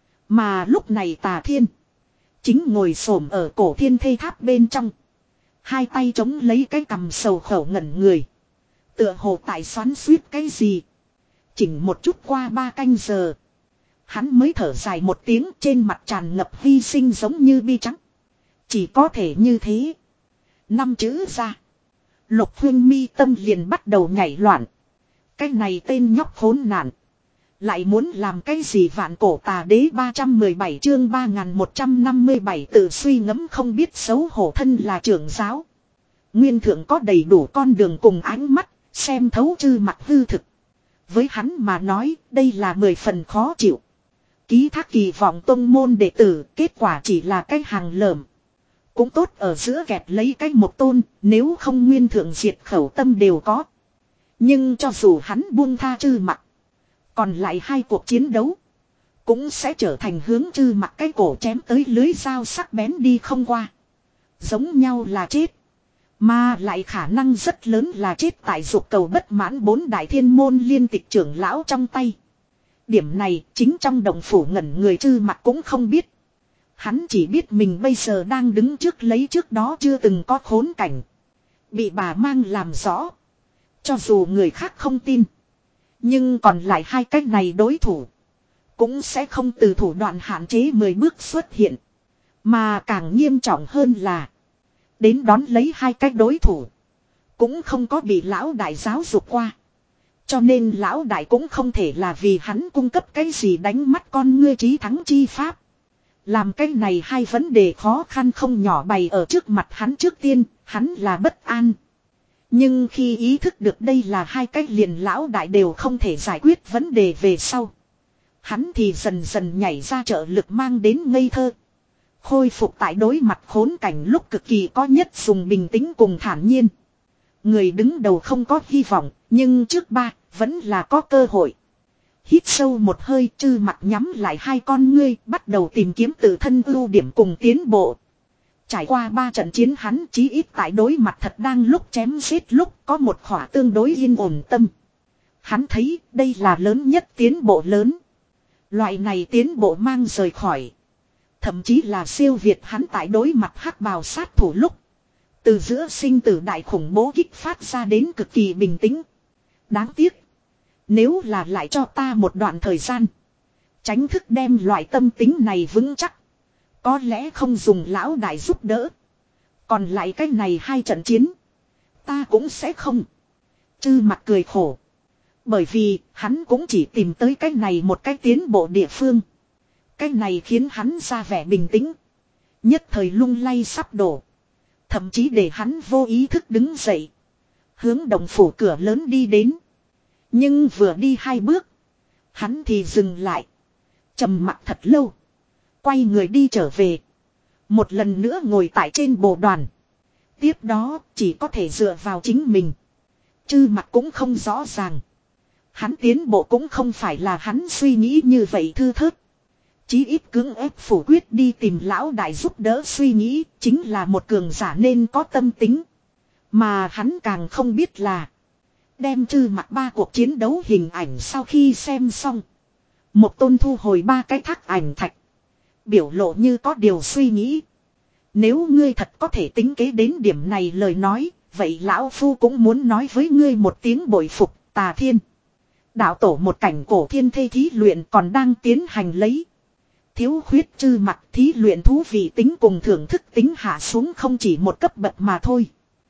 Mà lúc này Tà Thiên chính ngồi xổm ở cổ thiên thê tháp bên trong. Hai tay chống lấy cái cằm sầu khẩu ngẩn người. Tựa hồ tại xoắn suýt cái gì. Chỉnh một chút qua ba canh giờ. Hắn mới thở dài một tiếng, trên mặt tràn ngập hy sinh giống như bi trắng. Chỉ có thể như thế. Năm chữ ra. Lục Huyên mi tâm liền bắt đầu nhảy loạn. Cái này tên nhóc khốn nạn. Lại muốn làm cái gì vạn cổ tà đế ba trăm mười bảy chương ba nghìn một trăm năm mươi bảy tự suy ngẫm không biết xấu hổ thân là trưởng giáo. Nguyên thượng có đầy đủ con đường cùng ánh mắt, xem thấu chư mặt hư thực. Với hắn mà nói, đây là mười phần khó chịu. Ký thác kỳ vọng tông môn đệ tử, kết quả chỉ là cái hàng lởm. Cũng tốt ở giữa kẹt lấy cái một tôn, nếu không nguyên thượng diệt khẩu tâm đều có. Nhưng cho dù hắn buông tha chư mặt, còn lại hai cuộc chiến đấu, cũng sẽ trở thành hướng chư mặt cái cổ chém tới lưới dao sắc bén đi không qua. Giống nhau là chết. Mà lại khả năng rất lớn là chết tại dục cầu bất mãn bốn đại thiên môn liên tịch trưởng lão trong tay. Điểm này chính trong đồng phủ ngẩn người chư mặt cũng không biết. Hắn chỉ biết mình bây giờ đang đứng trước lấy trước đó chưa từng có khốn cảnh. Bị bà mang làm rõ. Cho dù người khác không tin. Nhưng còn lại hai cách này đối thủ. Cũng sẽ không từ thủ đoạn hạn chế mười bước xuất hiện. Mà càng nghiêm trọng hơn là. Đến đón lấy hai cách đối thủ. Cũng không có bị lão đại giáo dục qua. Cho nên lão đại cũng không thể là vì hắn cung cấp cái gì đánh mắt con ngươi trí thắng chi pháp. Làm cái này hai vấn đề khó khăn không nhỏ bày ở trước mặt hắn trước tiên, hắn là bất an. Nhưng khi ý thức được đây là hai cách liền lão đại đều không thể giải quyết vấn đề về sau. Hắn thì dần dần nhảy ra trợ lực mang đến ngây thơ. Khôi phục tại đối mặt khốn cảnh lúc cực kỳ có nhất dùng bình tĩnh cùng thản nhiên. Người đứng đầu không có hy vọng, nhưng trước ba, vẫn là có cơ hội. Hít sâu một hơi chư mặt nhắm lại hai con ngươi, bắt đầu tìm kiếm tự thân ưu điểm cùng tiến bộ. Trải qua ba trận chiến hắn chí ít tại đối mặt thật đang lúc chém giết lúc có một khỏa tương đối yên ổn tâm. Hắn thấy đây là lớn nhất tiến bộ lớn. Loại này tiến bộ mang rời khỏi. Thậm chí là siêu việt hắn tại đối mặt hắc bào sát thủ lúc. Từ giữa sinh tử đại khủng bố kích phát ra đến cực kỳ bình tĩnh. Đáng tiếc. Nếu là lại cho ta một đoạn thời gian. Tránh thức đem loại tâm tính này vững chắc. Có lẽ không dùng lão đại giúp đỡ. Còn lại cái này hai trận chiến. Ta cũng sẽ không. Chư mặt cười khổ. Bởi vì hắn cũng chỉ tìm tới cái này một cái tiến bộ địa phương. Cái này khiến hắn ra vẻ bình tĩnh. Nhất thời lung lay sắp đổ. Thậm chí để hắn vô ý thức đứng dậy. Hướng đồng phủ cửa lớn đi đến. Nhưng vừa đi hai bước. Hắn thì dừng lại. Trầm mặc thật lâu. Quay người đi trở về. Một lần nữa ngồi tại trên bồ đoàn. Tiếp đó chỉ có thể dựa vào chính mình. Chư mặt cũng không rõ ràng. Hắn tiến bộ cũng không phải là hắn suy nghĩ như vậy thư thớt. Chí ít cưỡng ép phủ quyết đi tìm lão đại giúp đỡ suy nghĩ chính là một cường giả nên có tâm tính. Mà hắn càng không biết là đem trừ mặt ba cuộc chiến đấu hình ảnh sau khi xem xong. Một tôn thu hồi ba cái thác ảnh thạch. Biểu lộ như có điều suy nghĩ. Nếu ngươi thật có thể tính kế đến điểm này lời nói, vậy lão phu cũng muốn nói với ngươi một tiếng bội phục Tà Thiên. Đạo tổ một cảnh cổ thiên thê thí luyện còn đang tiến hành lấy. Thiếu khuyết chư mặt thí luyện thú vị tính cùng thưởng thức tính hạ xuống không chỉ một cấp bậc mà thôi.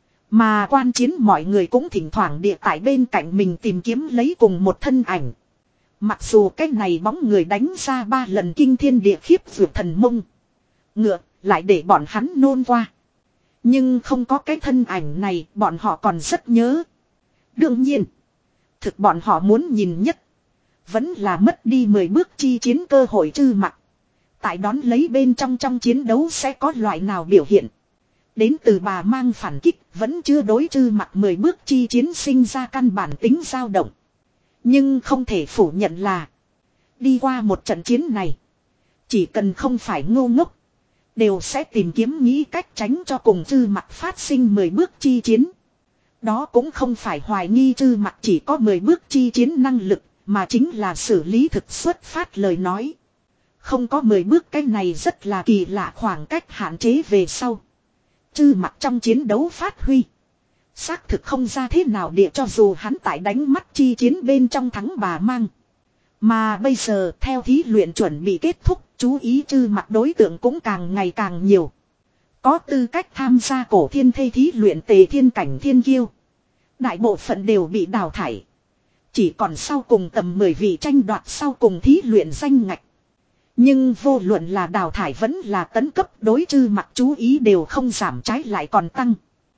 Mà quan chiến mọi người cũng thỉnh thoảng địa tại bên cạnh mình tìm kiếm lấy cùng một thân ảnh. Mặc dù cái này bóng người đánh ra ba lần kinh thiên địa khiếp vượt thần mông. Ngựa lại để bọn hắn nôn qua. Nhưng không có cái thân ảnh này bọn họ còn rất nhớ. Đương nhiên. Thực bọn họ muốn nhìn nhất. Vẫn là mất đi mười bước chi chiến cơ hội chư mặt. Tại đón lấy bên trong trong chiến đấu sẽ có loại nào biểu hiện. Đến từ bà mang phản kích vẫn chưa đối chư mặt mười bước chi chiến sinh ra căn bản tính dao động. Nhưng không thể phủ nhận là. Đi qua một trận chiến này. Chỉ cần không phải ngu ngốc. Đều sẽ tìm kiếm nghĩ cách tránh cho cùng chư mặt phát sinh mười bước chi chiến. Đó cũng không phải hoài nghi chư mặt chỉ có mười bước chi chiến năng lực. Mà chính là xử lý thực xuất phát lời nói. Không có mười bước cái này rất là kỳ lạ khoảng cách hạn chế về sau. Chư mặt trong chiến đấu phát huy. Xác thực không ra thế nào địa cho dù hắn tại đánh mắt chi chiến bên trong thắng bà mang. Mà bây giờ theo thí luyện chuẩn bị kết thúc, chú ý Trư Mặc đối tượng cũng càng ngày càng nhiều. Có tư cách tham gia cổ thiên thây thí luyện tề thiên cảnh thiên kiêu. Đại bộ phận đều bị đào thải. Chỉ còn sau cùng tầm mười vị tranh đoạt sau cùng thí luyện danh ngạch. Nhưng vô luận là đào thải vẫn là tấn cấp, đối Trư Mặc chú ý đều không giảm, trái lại còn tăng.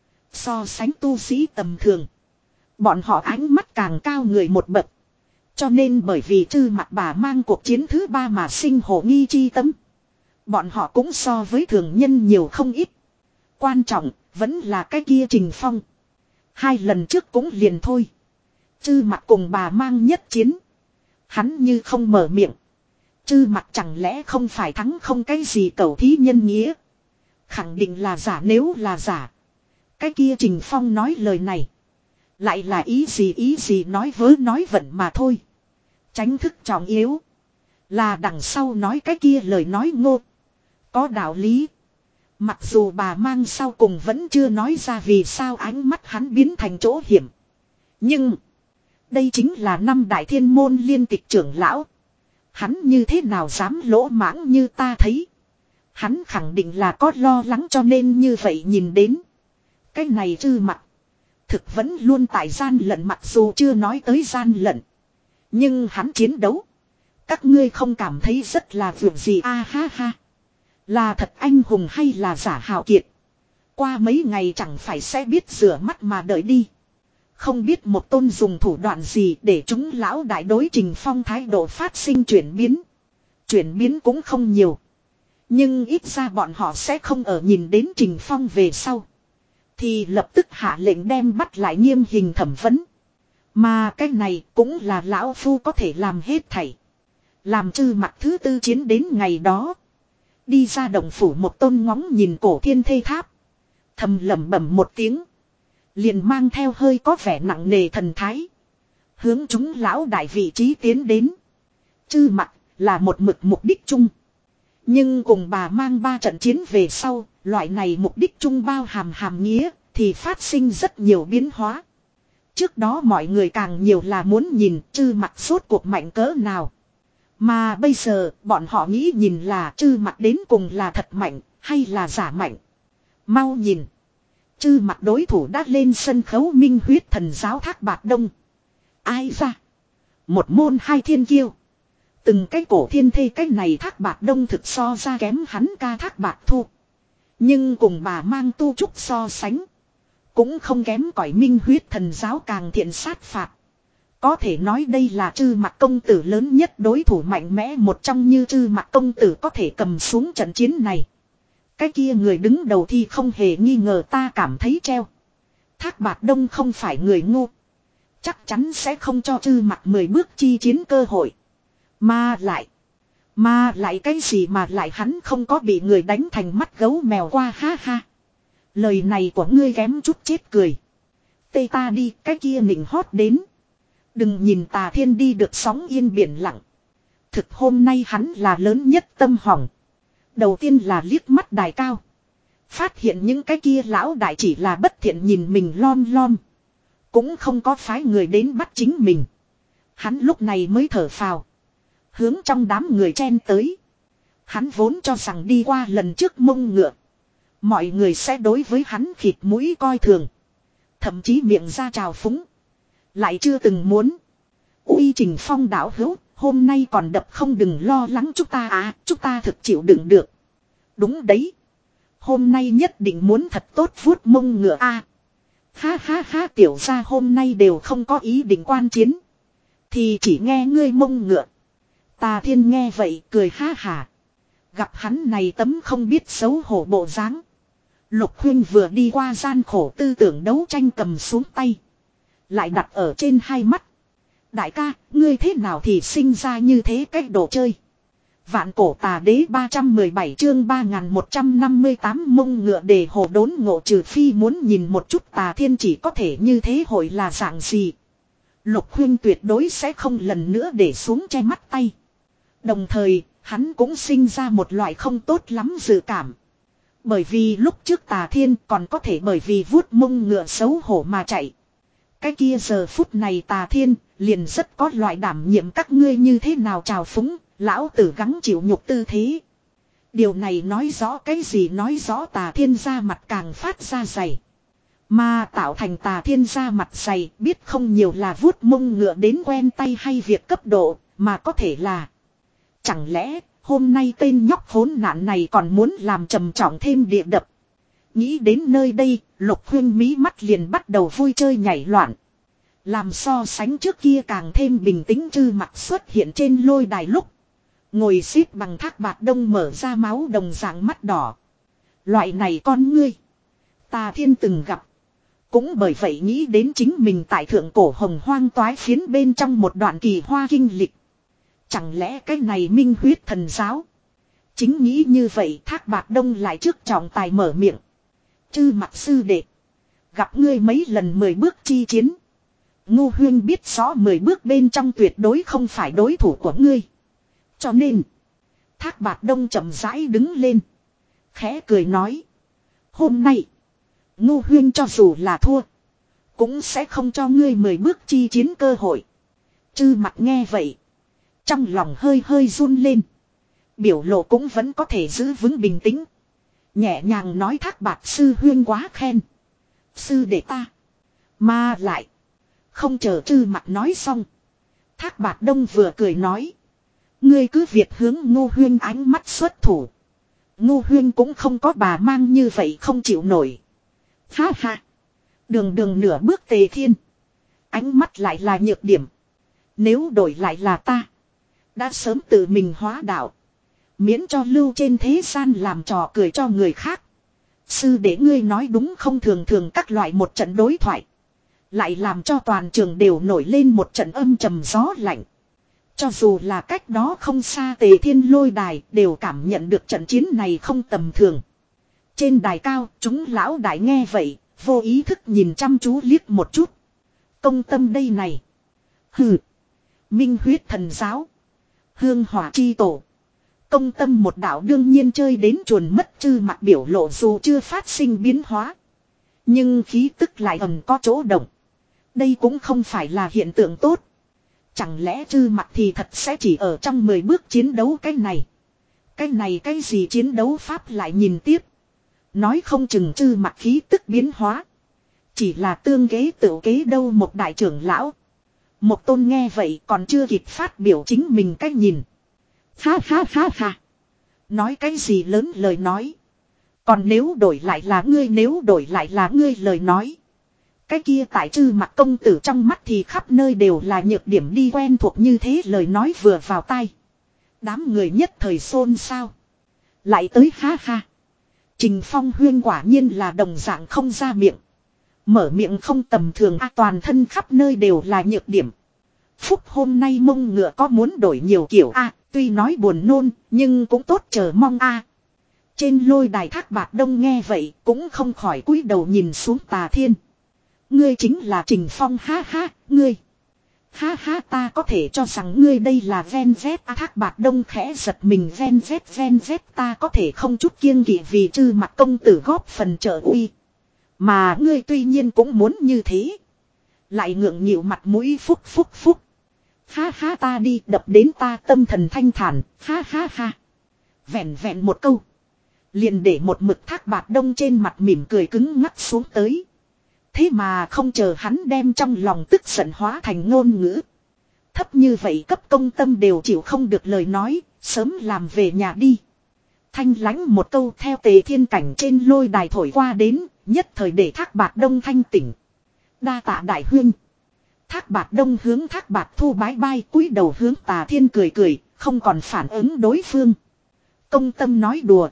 So sánh tu sĩ tầm thường, bọn họ ánh mắt càng cao người một bậc. Cho nên bởi vì Trư Mặc bà mang cuộc chiến thứ ba mà sinh hồ nghi chi tâm. Bọn họ cũng so với thường nhân nhiều không ít. Quan trọng vẫn là cái kia Trình Phong. Hai lần trước cũng liền thôi. Trư Mặc cùng bà mang nhất chiến, hắn như không mở miệng. Trư Mặc chẳng lẽ không phải thắng không cái gì cầu thí nhân nghĩa. Khẳng định là giả, nếu là giả, cái kia Trình Phong nói lời này lại là ý gì ý gì, nói vớ nói vẩn mà thôi. Tránh thức trọng yếu là đằng sau nói cái kia lời nói ngô có đạo lý. Mặc dù bà mang sau cùng vẫn chưa nói ra vì sao ánh mắt hắn biến thành chỗ hiểm. Nhưng đây chính là năm đại thiên môn liên tịch trưởng lão. Hắn như thế nào dám lỗ mãng như ta thấy. Hắn khẳng định là có lo lắng cho nên như vậy nhìn đến. Cái này Trư Mặc thực vẫn luôn tại gian lận, mặc dù chưa nói tới gian lận. Nhưng hắn chiến đấu, các ngươi không cảm thấy rất là vượt gì a à, ha ha. Là thật anh hùng hay là giả hào kiệt. Qua mấy ngày chẳng phải sẽ biết, rửa mắt mà đợi đi. Không biết một tôn dùng thủ đoạn gì để chúng lão đại đối Trình Phong thái độ phát sinh chuyển biến. Chuyển biến cũng không nhiều. Nhưng ít ra bọn họ sẽ không ở nhìn đến Trình Phong về sau thì lập tức hạ lệnh đem bắt lại nghiêm hình thẩm vấn. Mà cái này cũng là lão phu có thể làm hết thảy. Làm Trư Mặc thứ tư chiến đến ngày đó, đi ra động phủ một tôn ngóng nhìn cổ thiên thây tháp, thầm lẩm bẩm một tiếng, liền mang theo hơi có vẻ nặng nề thần thái, hướng chúng lão đại vị trí tiến đến. Trư Mặc là một mực mục đích chung, nhưng cùng bà mang ba trận chiến về sau, loại này mục đích chung bao hàm hàm nghĩa thì phát sinh rất nhiều biến hóa. Trước đó mọi người càng nhiều là muốn nhìn Trư Mặc rốt cuộc mạnh cỡ nào. Mà bây giờ bọn họ nghĩ nhìn là Trư Mặc đến cùng là thật mạnh hay là giả mạnh. Mau nhìn, Trư Mặc đối thủ đã lên sân khấu minh huyết thần giáo Thác Bạt Đông. Ai ra? Một môn hai thiên kiêu. Từng cái cổ thiên thây cái này Thác Bạt Đông thực so ra kém hắn ca Thác Bạt Thu. Nhưng cùng bà mang tu trúc so sánh, cũng không kém cỏi minh huyết thần giáo càng thiện sát phạt. Có thể nói đây là Trư Mặc công tử lớn nhất đối thủ mạnh mẽ một trong, như Trư Mặc công tử có thể cầm xuống trận chiến này. Cái kia người đứng đầu thì không hề nghi ngờ, ta cảm thấy treo. Thác Bạt Đông không phải người ngu, chắc chắn sẽ không cho Trư Mặc mười bước chi chiến cơ hội. Mà lại, mà lại cái gì mà lại hắn không có bị người đánh thành mắt gấu mèo qua, ha ha. Lời này của ngươi kém chút chết cười. Tê ta đi, cái kia nịnh hót đến. Đừng nhìn Tà Thiên đi được sóng yên biển lặng. Thực hôm nay hắn là lớn nhất tâm hỏng. Đầu tiên là liếc mắt đài cao, phát hiện những cái kia lão đại chỉ là bất thiện nhìn mình lon lon, cũng không có phái người đến bắt chính mình. Hắn lúc này mới thở phào, hướng trong đám người chen tới. Hắn vốn cho rằng đi qua lần trước mông ngựa, mọi người sẽ đối với hắn khịt mũi coi thường, thậm chí miệng ra trào phúng. Lại chưa từng muốn. Uy Trình Phong đạo hữu, hôm nay còn đập không, đừng lo lắng chúng ta à, chúng ta thực chịu đựng được. Đúng đấy. Hôm nay nhất định muốn thật tốt vuốt mông ngựa a. À. Ha ha ha, tiểu gia hôm nay đều không có ý định quan chiến, thì chỉ nghe ngươi mông ngựa. Tà Thiên nghe vậy cười ha hả. Gặp hắn này tấm không biết xấu hổ bộ dáng, Lục Huynh vừa đi qua gian khổ tư tưởng đấu tranh cầm xuống tay, lại đặt ở trên hai mắt. Đại ca, ngươi thế nào thì sinh ra như thế cách đồ chơi. Vạn cổ tà đế ba trăm mười bảy chương ba nghìn một trăm năm mươi tám mông ngựa đề hồ đốn ngộ, trừ phi muốn nhìn một chút Tà Thiên chỉ có thể như thế hội là dạng gì. Lục Huynh tuyệt đối sẽ không lần nữa để xuống che mắt tay. Đồng thời, hắn cũng sinh ra một loại không tốt lắm dự cảm. Bởi vì lúc trước Tà Thiên còn có thể bởi vì vuốt mông ngựa xấu hổ mà chạy. Cái kia giờ phút này Tà Thiên liền rất có loại đảm nhiệm các ngươi như thế nào trào phúng, lão tử gắng chịu nhục tư thế. Điều này nói rõ cái gì, nói rõ Tà Thiên ra mặt càng phát ra dày. Mà tạo thành Tà Thiên ra mặt dày biết không nhiều là vuốt mông ngựa đến quen tay hay việc cấp độ, mà có thể là. Chẳng lẽ hôm nay tên nhóc khốn nạn này còn muốn làm trầm trọng thêm địa đập. Nghĩ đến nơi đây, Lục Huyên mí mắt liền bắt đầu vui chơi nhảy loạn. Làm so sánh trước kia càng thêm bình tĩnh Trư Mặc xuất hiện trên lôi đài lúc. Ngồi xếp bằng Thác Bạt Đông mở ra máu đồng dạng mắt đỏ. Loại này con ngươi. Tà Thiên từng gặp. Cũng bởi vậy nghĩ đến chính mình tại thượng cổ hồng hoang toái phiến bên trong một đoạn kỳ hoa kinh lịch. Chẳng lẽ cái này minh huyết thần giáo. Chính nghĩ như vậy Thác Bạt Đông lại trước trọng tài mở miệng. Chư Mặc sư đệ. Gặp ngươi mấy lần mười bước chi chiến. Ngô Huyên biết rõ mười bước bên trong tuyệt đối không phải đối thủ của ngươi. Cho nên. Thác Bạt Đông chậm rãi đứng lên. Khẽ cười nói. Hôm nay. Ngô Huyên cho dù là thua. Cũng sẽ không cho ngươi mười bước chi chiến cơ hội. Chư Mặc nghe vậy. Trong lòng hơi hơi run lên. Biểu lộ cũng vẫn có thể giữ vững bình tĩnh. Nhẹ nhàng nói Thác Bạt sư huyên quá khen. Sư đệ ta. Mà lại. Không chờ Trư Mặc nói xong. Thác Bạt Đông vừa cười nói. Ngươi cứ việc hướng Ngô Huyên ánh mắt xuất thủ. Ngô Huyên cũng không có bà mang như vậy không chịu nổi. Ha ha. Đường đường nửa bước Tề Thiên. Ánh mắt lại là nhược điểm. Nếu đổi lại là ta. Đã sớm tự mình hóa đạo. Miễn cho lưu trên thế gian làm trò cười cho người khác. Sư để ngươi nói đúng không, thường thường các loại một trận đối thoại. Lại làm cho toàn trường đều nổi lên một trận âm trầm gió lạnh. Cho dù là cách đó không xa Tề Thiên lôi đài đều cảm nhận được trận chiến này không tầm thường. Trên đài cao chúng lão đại nghe vậy, vô ý thức nhìn chăm chú liếc một chút. Công tâm đây này. Hừ. Minh huyết thần giáo. Hương hỏa chi tổ. Công tâm một đạo đương nhiên chơi đến chuồn mất. Chư Mặc biểu lộ dù chưa phát sinh biến hóa. Nhưng khí tức lại ẩn có chỗ động. Đây cũng không phải là hiện tượng tốt. Chẳng lẽ Chư Mặc thì thật sẽ chỉ ở trong mười bước chiến đấu cái này. Cái này cái gì chiến đấu pháp lại nhìn tiếp. Nói không chừng Chư Mặc khí tức biến hóa. Chỉ là tương kế tự kế đâu một đại trưởng lão. Một tôn nghe vậy còn chưa kịp phát biểu chính mình cách nhìn. Ha ha ha ha. Nói cái gì lớn lời nói. Còn nếu đổi lại là ngươi, nếu đổi lại là ngươi lời nói. Cái kia tại Trư Mặc công tử trong mắt thì khắp nơi đều là nhược điểm đi, quen thuộc như thế lời nói vừa vào tai. Đám người nhất thời xôn xao. Lại tới ha ha. Trình Phong huyên quả nhiên là đồng dạng không ra miệng. Mở miệng không tầm thường a, toàn thân khắp nơi đều là nhược điểm. Phúc hôm nay mông ngựa có muốn đổi nhiều kiểu a, tuy nói buồn nôn nhưng cũng tốt chờ mong a. Trên lôi đài Thác Bạt Đông nghe vậy cũng không khỏi cúi đầu nhìn xuống Tà Thiên. Ngươi chính là Trình Phong, ha ha, ngươi. Ha ha, ta có thể cho rằng ngươi đây là ven vét. À, Thác Bạt Đông khẽ giật mình, ven vét ven vét, ta có thể không chút kiêng kỵ vì Trư Mặc công tử góp phần trợ uy. Mà ngươi tuy nhiên cũng muốn như thế. Lại ngượng nghịu mặt mũi phúc phúc phúc. Ha ha, ta đi đập đến ta tâm thần thanh thản, ha ha ha. Vẹn vẹn một câu. Liền để một mực Thác Bạt Đông trên mặt mỉm cười cứng ngắc xuống tới. Thế mà không chờ hắn đem trong lòng tức giận hóa thành ngôn ngữ. Thấp như vậy cấp công tâm đều chịu không được lời nói, sớm làm về nhà đi. Thanh lãnh một câu theo Tề Thiên cảnh trên lôi đài thổi qua đến, nhất thời để Thác Bạt Đông thanh tỉnh. Đa tạ đại huynh. Thác Bạt Đông hướng Thác Bạt Thu bái bai, cúi đầu hướng Tà Thiên cười cười, không còn phản ứng đối phương. Công tâm nói đùa.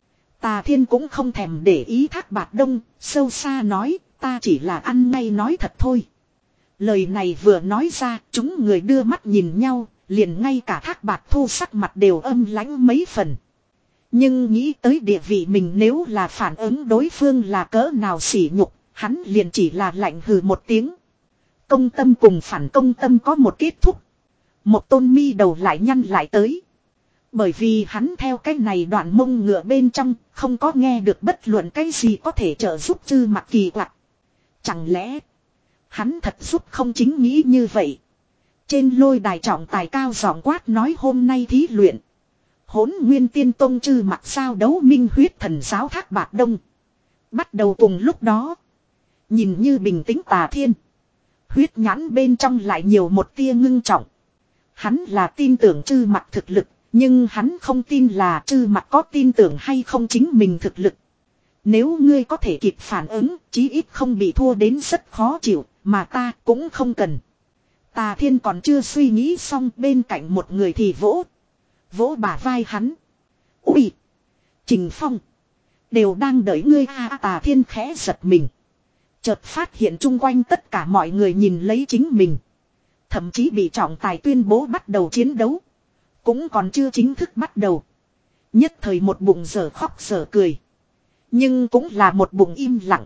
Tà Thiên cũng không thèm để ý Thác Bạt Đông, sâu xa nói, ta chỉ là ăn ngay nói thật thôi. Lời này vừa nói ra, chúng người đưa mắt nhìn nhau, liền ngay cả Thác Bạt Thu sắc mặt đều âm lãnh mấy phần. Nhưng nghĩ tới địa vị mình, nếu là phản ứng đối phương là cỡ nào sỉ nhục, hắn liền chỉ là lạnh hừ một tiếng. Công tâm cùng phản công tâm có một kết thúc. Một tôn mi đầu lại nhăn lại tới. Bởi vì hắn theo cái này đoạn mông ngựa bên trong không có nghe được bất luận cái gì có thể trợ giúp Chư Mặc kỳ quặc. Chẳng lẽ hắn thật giúp không chính nghĩ như vậy. Trên lôi đài trọng tài cao giọng quát nói hôm nay thí luyện. Hỗn Nguyên Tiên Tông Chư Mặc sao đấu Minh Huyết Thần Giáo Thác Bạt Đông. Bắt đầu cùng lúc đó. Nhìn như bình tĩnh Tà Thiên. Huyết nhãn bên trong lại nhiều một tia ngưng trọng. Hắn là tin tưởng Chư Mặc thực lực. Nhưng hắn không tin là Chư Mặc có tin tưởng hay không chính mình thực lực. Nếu ngươi có thể kịp phản ứng, chí ít không bị thua đến rất khó chịu, mà ta cũng không cần. Tà Thiên còn chưa suy nghĩ xong, bên cạnh một người thì vỗ. Vỗ bả vai hắn. Ui! Trình Phong! Đều đang đợi ngươi a à, Tà Thiên khẽ giật mình. Chợt phát hiện chung quanh tất cả mọi người nhìn lấy chính mình. Thậm chí bị trọng tài tuyên bố bắt đầu chiến đấu. Cũng còn chưa chính thức bắt đầu. Nhất thời một bụng dở khóc dở cười. Nhưng cũng là một bụng im lặng.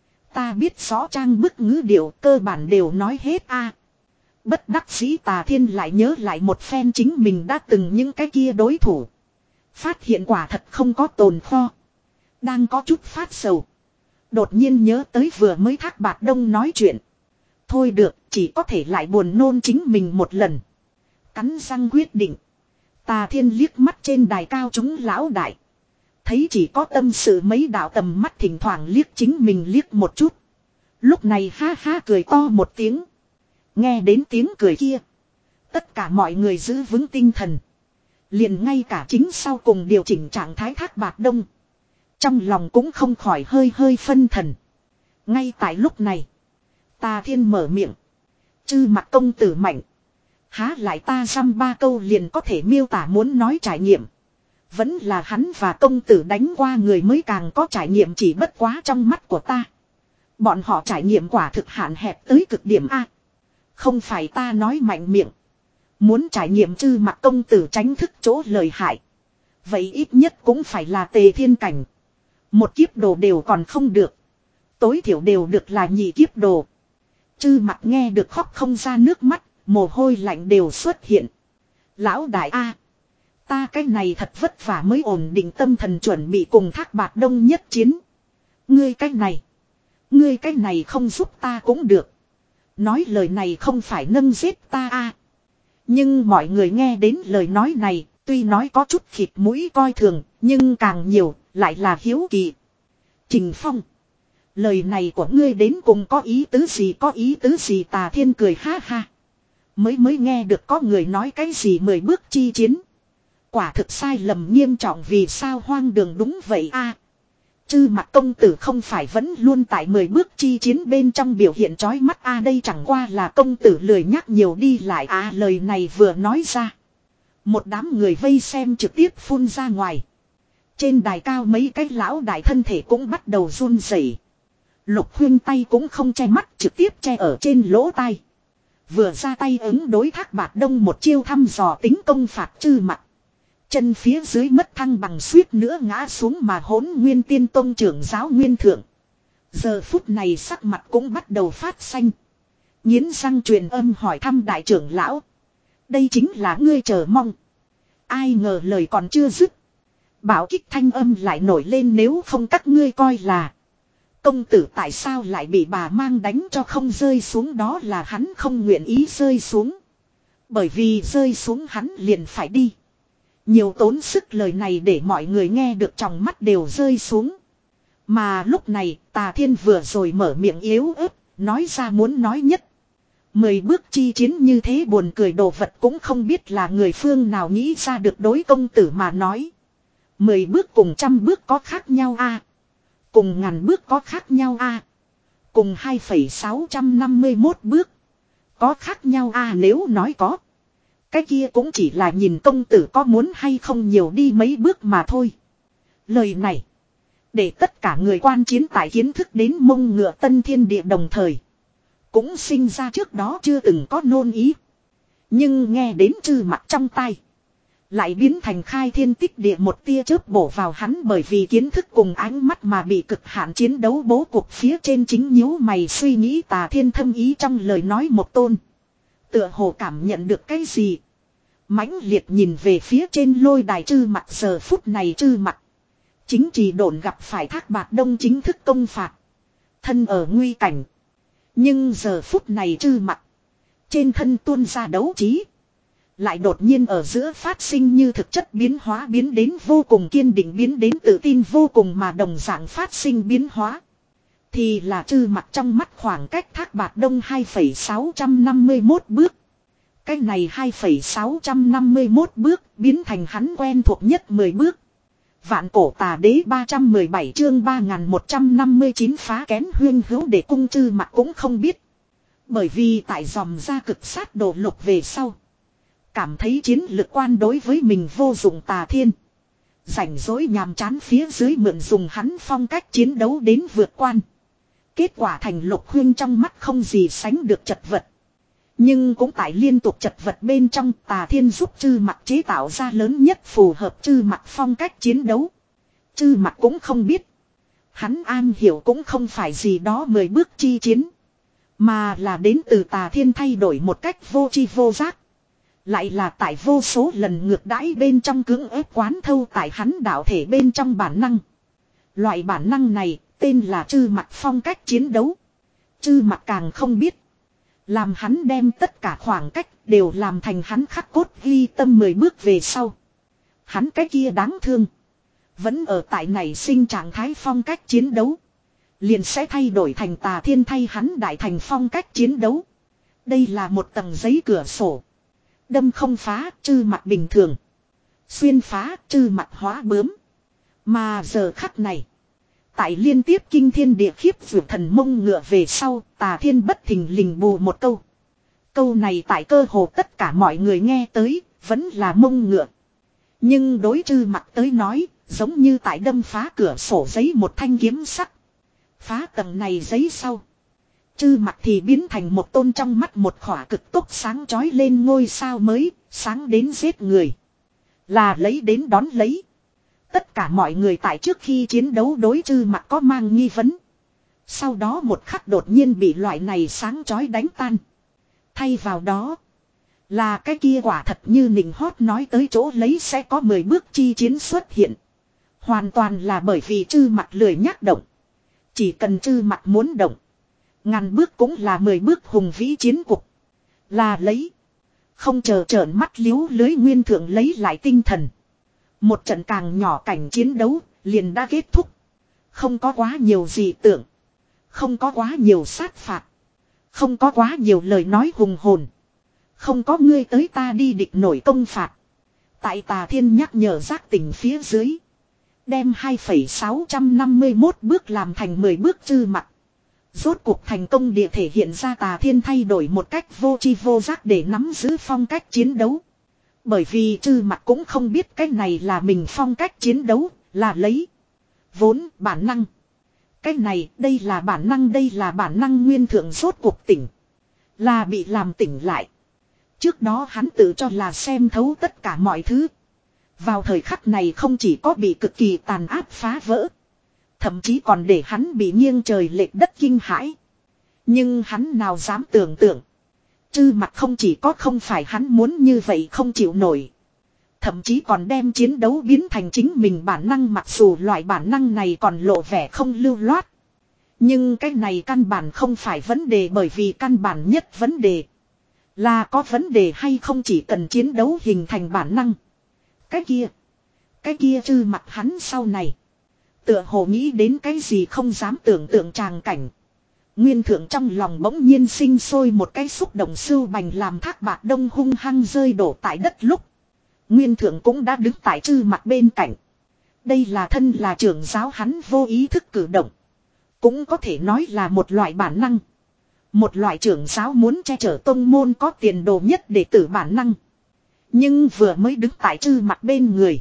Ta biết rõ trang bức ngữ điệu cơ bản đều nói hết a. Bất đắc dĩ Tà Thiên lại nhớ lại một phen chính mình đã từng những cái kia đối thủ. Phát hiện quả thật không có tồn kho. Đang có chút phát sầu. Đột nhiên nhớ tới vừa mới Thác Bạt Đông nói chuyện. Thôi được, chỉ có thể lại buồn nôn chính mình một lần. Cắn răng quyết định. Tà Thiên liếc mắt trên đài cao chúng lão đại. Thấy chỉ có tâm sự mấy đạo tầm mắt thỉnh thoảng liếc chính mình liếc một chút. Lúc này ha ha cười to một tiếng. Nghe đến tiếng cười kia. Tất cả mọi người giữ vững tinh thần. Liền ngay cả chính sau cùng điều chỉnh trạng thái Thác Bạt Đông. Trong lòng cũng không khỏi hơi hơi phân thần. Ngay tại lúc này. Tà Thiên mở miệng. Chư Mặc công tử mạnh. Há lại ta dăm ba câu liền có thể miêu tả muốn nói trải nghiệm. Vẫn là hắn và công tử đánh qua người mới càng có trải nghiệm chỉ bất quá trong mắt của ta. Bọn họ trải nghiệm quả thực hạn hẹp tới cực điểm A. Không phải ta nói mạnh miệng. Muốn trải nghiệm Chư Mặc công tử tránh thức chỗ lời hại. Vậy ít nhất cũng phải là Tề Thiên cảnh. Một kiếp đồ đều còn không được. Tối thiểu đều được là nhị kiếp đồ. Chư Mặc nghe được khóc không ra nước mắt. Mồ hôi lạnh đều xuất hiện. Lão đại A. Ta cái này thật vất vả mới ổn định tâm thần chuẩn bị cùng Thác Bạt Đông nhất chiến. Ngươi cái này. Ngươi cái này không giúp ta cũng được. Nói lời này không phải nâng giết ta A. Nhưng mọi người nghe đến lời nói này. Tuy nói có chút khịt mũi coi thường. Nhưng càng nhiều lại là hiếu kỳ. Trình Phong. Lời này của ngươi đến cùng có ý tứ gì có ý tứ gì Tà Thiên cười ha ha. Mới mới nghe được có người nói cái gì mười bước chi chiến. Quả thực sai lầm nghiêm trọng vì sao hoang đường đúng vậy a. Chư Mặc công tử không phải vẫn luôn tại mười bước chi chiến bên trong biểu hiện chói mắt a đây chẳng qua là công tử lười nhắc nhiều đi lại a à, lời này vừa nói ra. Một đám người vây xem trực tiếp phun ra ngoài. Trên đài cao mấy cái lão đại thân thể cũng bắt đầu run rẩy. Lục Huyên tay cũng không che mắt trực tiếp che ở trên lỗ tai. Vừa ra tay ứng đối Thác Bạt Đông một chiêu thăm dò tính công phạt Chư Mặc. Chân phía dưới mất thăng bằng suýt nữa ngã xuống mà Hỗn Nguyên Tiên Tông trưởng giáo nguyên thượng. Giờ phút này sắc mặt cũng bắt đầu phát xanh. Nghiến răng truyền âm hỏi thăm đại trưởng lão. Đây chính là ngươi chờ mong. Ai ngờ lời còn chưa dứt. Bảo kích thanh âm lại nổi lên nếu không các ngươi coi là. Công tử tại sao lại bị bà mang đánh cho không rơi xuống đó là hắn không nguyện ý rơi xuống. Bởi vì rơi xuống hắn liền phải đi. Nhiều tốn sức lời này để mọi người nghe được trong mắt đều rơi xuống. Mà lúc này Tà Thiên vừa rồi mở miệng yếu ớt, nói ra muốn nói nhất. Mười bước chi chiến như thế buồn cười đồ vật cũng không biết là người phương nào nghĩ ra được đối công tử mà nói. Mười bước cùng trăm bước có khác nhau a. Cùng ngàn bước có khác nhau a. Cùng hai phẩy sáu năm mốt bước. Có khác nhau a nếu nói có. Cái kia cũng chỉ là nhìn công tử có muốn hay không nhiều đi mấy bước mà thôi. Lời này. Để tất cả người quan chiến tại kiến thức đến mông ngựa tân thiên địa đồng thời. Cũng sinh ra trước đó chưa từng có nôn ý. Nhưng nghe đến Chư Mặc trong tai. Lại biến thành khai thiên tích địa một tia chớp bổ vào hắn bởi vì kiến thức cùng ánh mắt mà bị cực hạn chiến đấu bố cục phía trên chính nhíu mày suy nghĩ Tà Thiên thâm ý trong lời nói một tôn. Tựa hồ cảm nhận được cái gì. Mãnh liệt nhìn về phía trên lôi đài Trư Mặc, giờ phút này Trư Mặc chính trì độn gặp phải Thác Bạt Đông chính thức công phạt. Thân ở nguy cảnh. Nhưng giờ phút này Trư Mặc trên thân tuôn ra đấu trí. Lại đột nhiên ở giữa phát sinh như thực chất biến hóa, biến đến vô cùng kiên định, biến đến tự tin vô cùng, mà đồng dạng phát sinh biến hóa. Thì là Trư Mặc trong mắt khoảng cách Thác Bạt Đông hai phẩy sáu năm mốt bước. Cái này hai phẩy sáu năm mốt bước biến thành hắn quen thuộc nhất mười bước. Vạn Cổ Tà Đế ba trăm mười bảy chương ba nghìn một trăm năm mươi chín phá kén huyên hữu để cung Trư Mặc cũng không biết. Bởi vì tại dòm ra cực sát đồ lục về sau. Cảm thấy chiến lực quan đối với mình vô dụng Tà Thiên. Rảnh rỗi nhàm chán phía dưới mượn dùng hắn phong cách chiến đấu đến vượt quan. Kết quả thành Lục Huyên trong mắt không gì sánh được chật vật. Nhưng cũng tại liên tục chật vật bên trong, Tà Thiên giúp Trư Mặc chế tạo ra lớn nhất phù hợp Trư Mặc phong cách chiến đấu. Trư Mặc cũng không biết. Hắn an hiểu cũng không phải gì đó mười bước chi chiến. Mà là đến từ Tà Thiên thay đổi một cách vô tri vô giác. Lại là tại vô số lần ngược đãi bên trong cưỡng ép quán thâu tại hắn đạo thể bên trong bản năng. Loại bản năng này tên là Trư Mặc phong cách chiến đấu. Trư Mặc càng không biết. Làm hắn đem tất cả khoảng cách đều làm thành hắn khắc cốt ghi tâm mười bước về sau. Hắn cái kia đáng thương. Vẫn ở tại này sinh trạng thái phong cách chiến đấu. Liền sẽ thay đổi thành Tà Thiên thay hắn đại thành phong cách chiến đấu. Đây là một tầng giấy cửa sổ. Đâm không phá, Trư Mặc bình thường. Xuyên phá, Trư Mặc hóa bướm. Mà giờ khắc này. Tại liên tiếp kinh thiên địa khiếp vượt thần mông ngựa về sau, Tà Thiên bất thình lình bù một câu. Câu này tại cơ hồ tất cả mọi người nghe tới, vẫn là mông ngựa. Nhưng đối Trư Mặc tới nói, giống như tại đâm phá cửa sổ giấy một thanh kiếm sắc. Phá tầng này giấy sau. Trư Mặc thì biến thành một tôn trong mắt một khỏa cực tốc sáng chói lên ngôi sao mới, sáng đến giết người. Là lấy đến đón lấy. Tất cả mọi người tại trước khi chiến đấu đối Trư Mặc có mang nghi vấn. Sau đó một khắc đột nhiên bị loại này sáng chói đánh tan. Thay vào đó. Là cái kia quả thật như Nịnh Hót nói tới chỗ lấy sẽ có mười bước chi chiến xuất hiện. Hoàn toàn là bởi vì Trư Mặc lười nhác động. Chỉ cần Trư Mặc muốn động. Ngàn bước cũng là mười bước hùng vĩ chiến cục. Là lấy. Không chờ trợn mắt liếu lưới nguyên thượng lấy lại tinh thần. Một trận càng nhỏ cảnh chiến đấu liền đã kết thúc. Không có quá nhiều dị tưởng. Không có quá nhiều sát phạt. Không có quá nhiều lời nói hùng hồn. Không có ngươi tới ta đi địch nổi công phạt. Tại Tà Thiên nhắc nhở giác tỉnh phía dưới. Đem hai phẩy sáu năm mốt bước làm thành mười bước Trư Mặc. Rốt cuộc thành công địa thể hiện ra Tà Thiên thay đổi một cách vô tri vô giác để nắm giữ phong cách chiến đấu. Bởi vì Trư Mặc cũng không biết cái này là mình phong cách chiến đấu, là lấy. Vốn bản năng. Cái này đây là bản năng, đây là bản năng nguyên thượng rốt cuộc tỉnh. Là bị làm tỉnh lại. Trước đó hắn tự cho là xem thấu tất cả mọi thứ. Vào thời khắc này không chỉ có bị cực kỳ tàn áp phá vỡ. Thậm chí còn để hắn bị nghiêng trời lệch đất kinh hãi. Nhưng hắn nào dám tưởng tượng. Trư Mặc không chỉ có không phải hắn muốn như vậy không chịu nổi. Thậm chí còn đem chiến đấu biến thành chính mình bản năng, mặc dù loại bản năng này còn lộ vẻ không lưu loát. Nhưng cái này căn bản không phải vấn đề, bởi vì căn bản nhất vấn đề là có vấn đề hay không chỉ cần chiến đấu hình thành bản năng. Cái kia. Cái kia Trư Mặc hắn sau này. Tựa hồ nghĩ đến cái gì không dám tưởng tượng tràng cảnh. Nguyên thượng trong lòng bỗng nhiên sinh sôi một cái xúc động sưu bành, làm Thác Bạt Đông hung hăng rơi đổ tại đất lúc. Nguyên thượng cũng đã đứng tại Trư Mặc bên cạnh. Đây là thân là trưởng giáo hắn vô ý thức cử động. Cũng có thể nói là một loại bản năng. Một loại trưởng giáo muốn che chở tông môn có tiền đồ nhất đệ tử bản năng. Nhưng vừa mới đứng tại Trư Mặc bên người.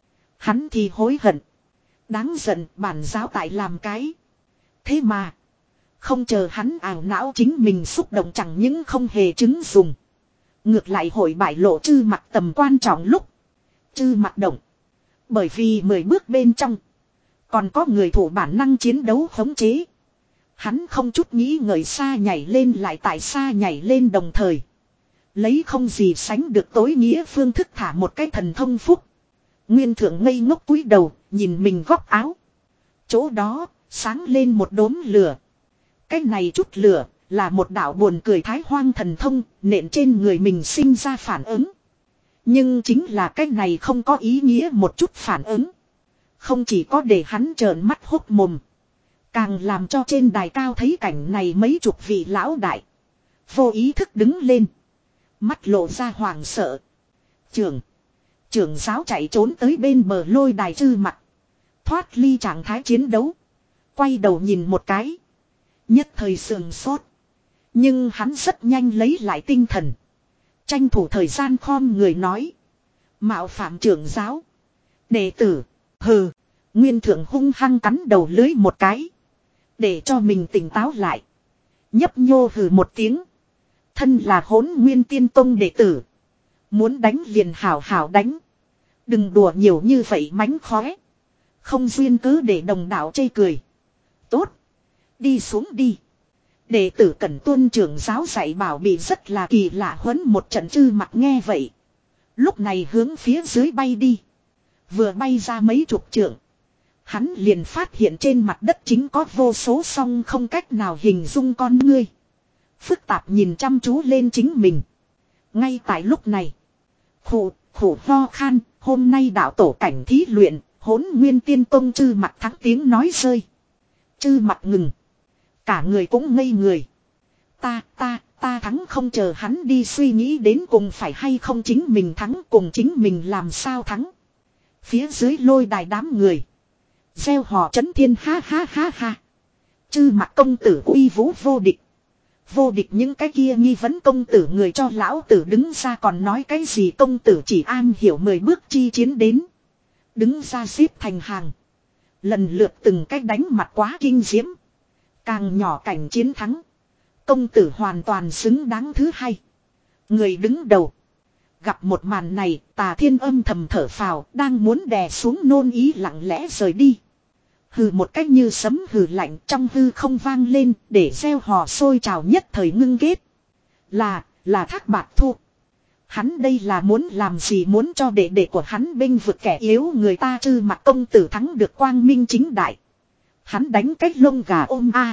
Hắn thì hối hận. Đáng giận, bản giáo tại làm cái. Thế mà. Không chờ hắn ảo não chính mình xúc động chẳng những không hề chứng dùng. Ngược lại hội bại lộ Trư Mặc tầm quan trọng lúc. Trư Mặc động. Bởi vì mười bước bên trong. Còn có người thủ bản năng chiến đấu khống chế. Hắn không chút nghĩ ngợi xa nhảy lên, lại tại xa nhảy lên đồng thời. Lấy không gì sánh được tối nghĩa phương thức thả một cái thần thông phúc. Nguyên thượng ngây ngốc cúi đầu, nhìn mình góc áo. Chỗ đó, sáng lên một đốm lửa. Cái này chút lửa, là một đạo buồn cười thái hoang thần thông, nện trên người mình sinh ra phản ứng. Nhưng chính là cái này không có ý nghĩa một chút phản ứng. Không chỉ có để hắn trợn mắt hốc mồm. Càng làm cho trên đài cao thấy cảnh này mấy chục vị lão đại. Vô ý thức đứng lên. Mắt lộ ra hoảng sợ. Trưởng. Trưởng giáo chạy trốn tới bên bờ lôi đài Chư Mặc. Thoát ly trạng thái chiến đấu. Quay đầu nhìn một cái. Nhất thời sườn sốt. Nhưng hắn rất nhanh lấy lại tinh thần. Tranh thủ thời gian khom người nói. Mạo phạm trưởng giáo. Đệ tử. Hừ. Nguyên thượng hung hăng cắn đầu lưới một cái. Để cho mình tỉnh táo lại. Nhấp nhô hừ một tiếng. Thân là Hỗn Nguyên Tiên Tông đệ tử. Muốn đánh liền hảo hảo đánh. Đừng đùa nhiều như vậy mánh khóe. Không duyên cứ để đồng đạo chê cười. Tốt. Đi xuống đi. Đệ tử Cẩn tuân trưởng giáo dạy bảo bị rất là kỳ lạ huấn một trận. Chư Mặc nghe vậy. Lúc này hướng phía dưới bay đi. Vừa bay ra mấy chục trượng. Hắn liền phát hiện trên mặt đất chính có vô số song không cách nào hình dung con ngươi. Phức tạp nhìn chăm chú lên chính mình. Ngay tại lúc này. Khủ, khủ ho khan, hôm nay đạo tổ cảnh thí luyện, Hỗn Nguyên Tiên Tông Chư Mặc thắng tiếng nói rơi. Chư Mặc ngừng. Cả người cũng ngây người. Ta, ta, ta thắng không chờ hắn đi suy nghĩ đến cùng phải hay không chính mình thắng cùng chính mình làm sao thắng. Phía dưới lôi đài đám người. Gieo hò chấn thiên ha ha ha ha. Chư Mặc công tử uy vũ vô địch. Vô địch những cái kia nghi vấn công tử người cho lão tử đứng ra còn nói cái gì công tử chỉ an hiểu mười bước chi chiến đến. Đứng ra xếp thành hàng. Lần lượt từng cách đánh mặt quá kinh diễm. Càng nhỏ cảnh chiến thắng. Công tử hoàn toàn xứng đáng thứ hai. Người đứng đầu. Gặp một màn này Tà Thiên âm thầm thở phào đang muốn đè xuống nôn ý lặng lẽ rời đi. Hừ một cách như sấm hừ lạnh trong hư không vang lên để gieo hò sôi trào nhất thời ngưng kết. Là, là Thác Bạt Thu. Hắn đây là muốn làm gì muốn cho đệ đệ của hắn bênh vực kẻ yếu người ta Chư Mặc công tử thắng được quang minh chính đại. Hắn đánh cách lông gà ôm a.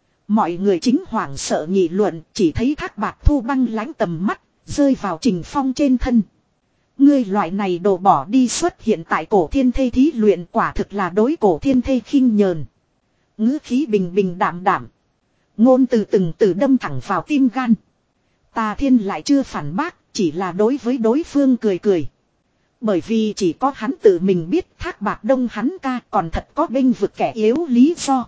Mọi người chính hoảng sợ nghị luận chỉ thấy Thác Bạt Thu băng lãnh tầm mắt rơi vào Trình Phong trên thân. Ngươi loại này đồ bỏ đi xuất hiện tại Cổ Thiên Thê thí luyện quả thực là đối Cổ Thiên Thê khinh nhờn. Ngữ khí bình bình đảm đảm. Ngôn từ từng từ đâm thẳng vào tim gan. Tà Thiên lại chưa phản bác, chỉ là đối với đối phương cười cười. Bởi vì chỉ có hắn tự mình biết Thác Bạt Đông hắn ca còn thật có bênh vực kẻ yếu lý do.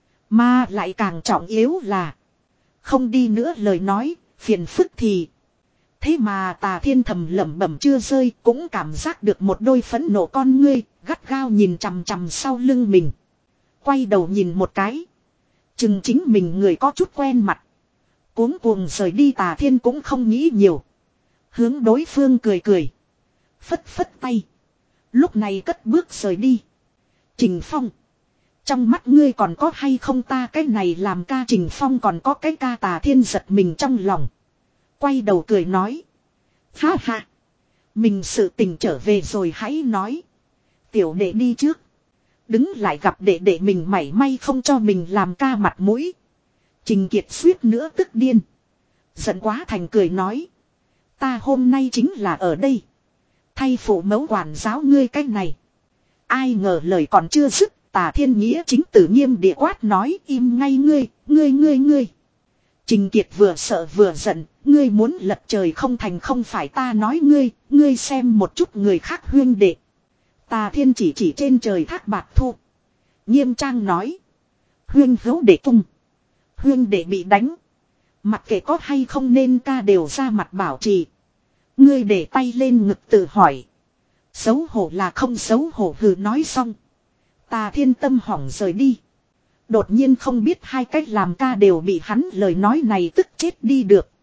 Mà lại càng trọng yếu là. Không đi nữa lời nói, phiền phức thì. Thế mà Tà Thiên thầm lẩm bẩm chưa rơi cũng cảm giác được một đôi phẫn nộ con ngươi, gắt gao nhìn chằm chằm sau lưng mình. Quay đầu nhìn một cái. Chừng chính mình người có chút quen mặt. Cuống cuồng rời đi Tà Thiên cũng không nghĩ nhiều. Hướng đối phương cười cười. Phất phất tay. Lúc này cất bước rời đi. Trình Phong. Trong mắt ngươi còn có hay không ta cái này làm ca Trình Phong còn có cái ca Tà Thiên giật mình trong lòng. Quay đầu cười nói. Ha ha. Mình sự tình trở về rồi hãy nói. Tiểu đệ đi trước. Đứng lại gặp đệ đệ mình mảy may không cho mình làm ca mặt mũi. Trình Kiệt suýt nữa tức điên. Giận quá thành cười nói. Ta hôm nay chính là ở đây. Thay phụ mẫu quản giáo ngươi cái này. Ai ngờ lời còn chưa dứt. Tà Thiên nghĩa chính tử nghiêm địa quát nói im ngay ngươi, ngươi ngươi ngươi. Trình Kiệt vừa sợ vừa giận, ngươi muốn lật trời không thành không phải ta nói ngươi, ngươi xem một chút người khác huyên đệ. Tà Thiên chỉ chỉ trên trời Thác Bạt Thu. Nghiêm trang nói. Huyên hữu đệ cung. Huyên đệ bị đánh. Mặc kệ có hay không nên ca đều ra mặt bảo trì. Ngươi để tay lên ngực tự hỏi. Xấu hổ là không xấu hổ hừ nói xong. Tà Thiên tâm hỏng rời đi. Đột nhiên không biết hai cách làm ca đều bị hắn lời nói này tức chết đi được.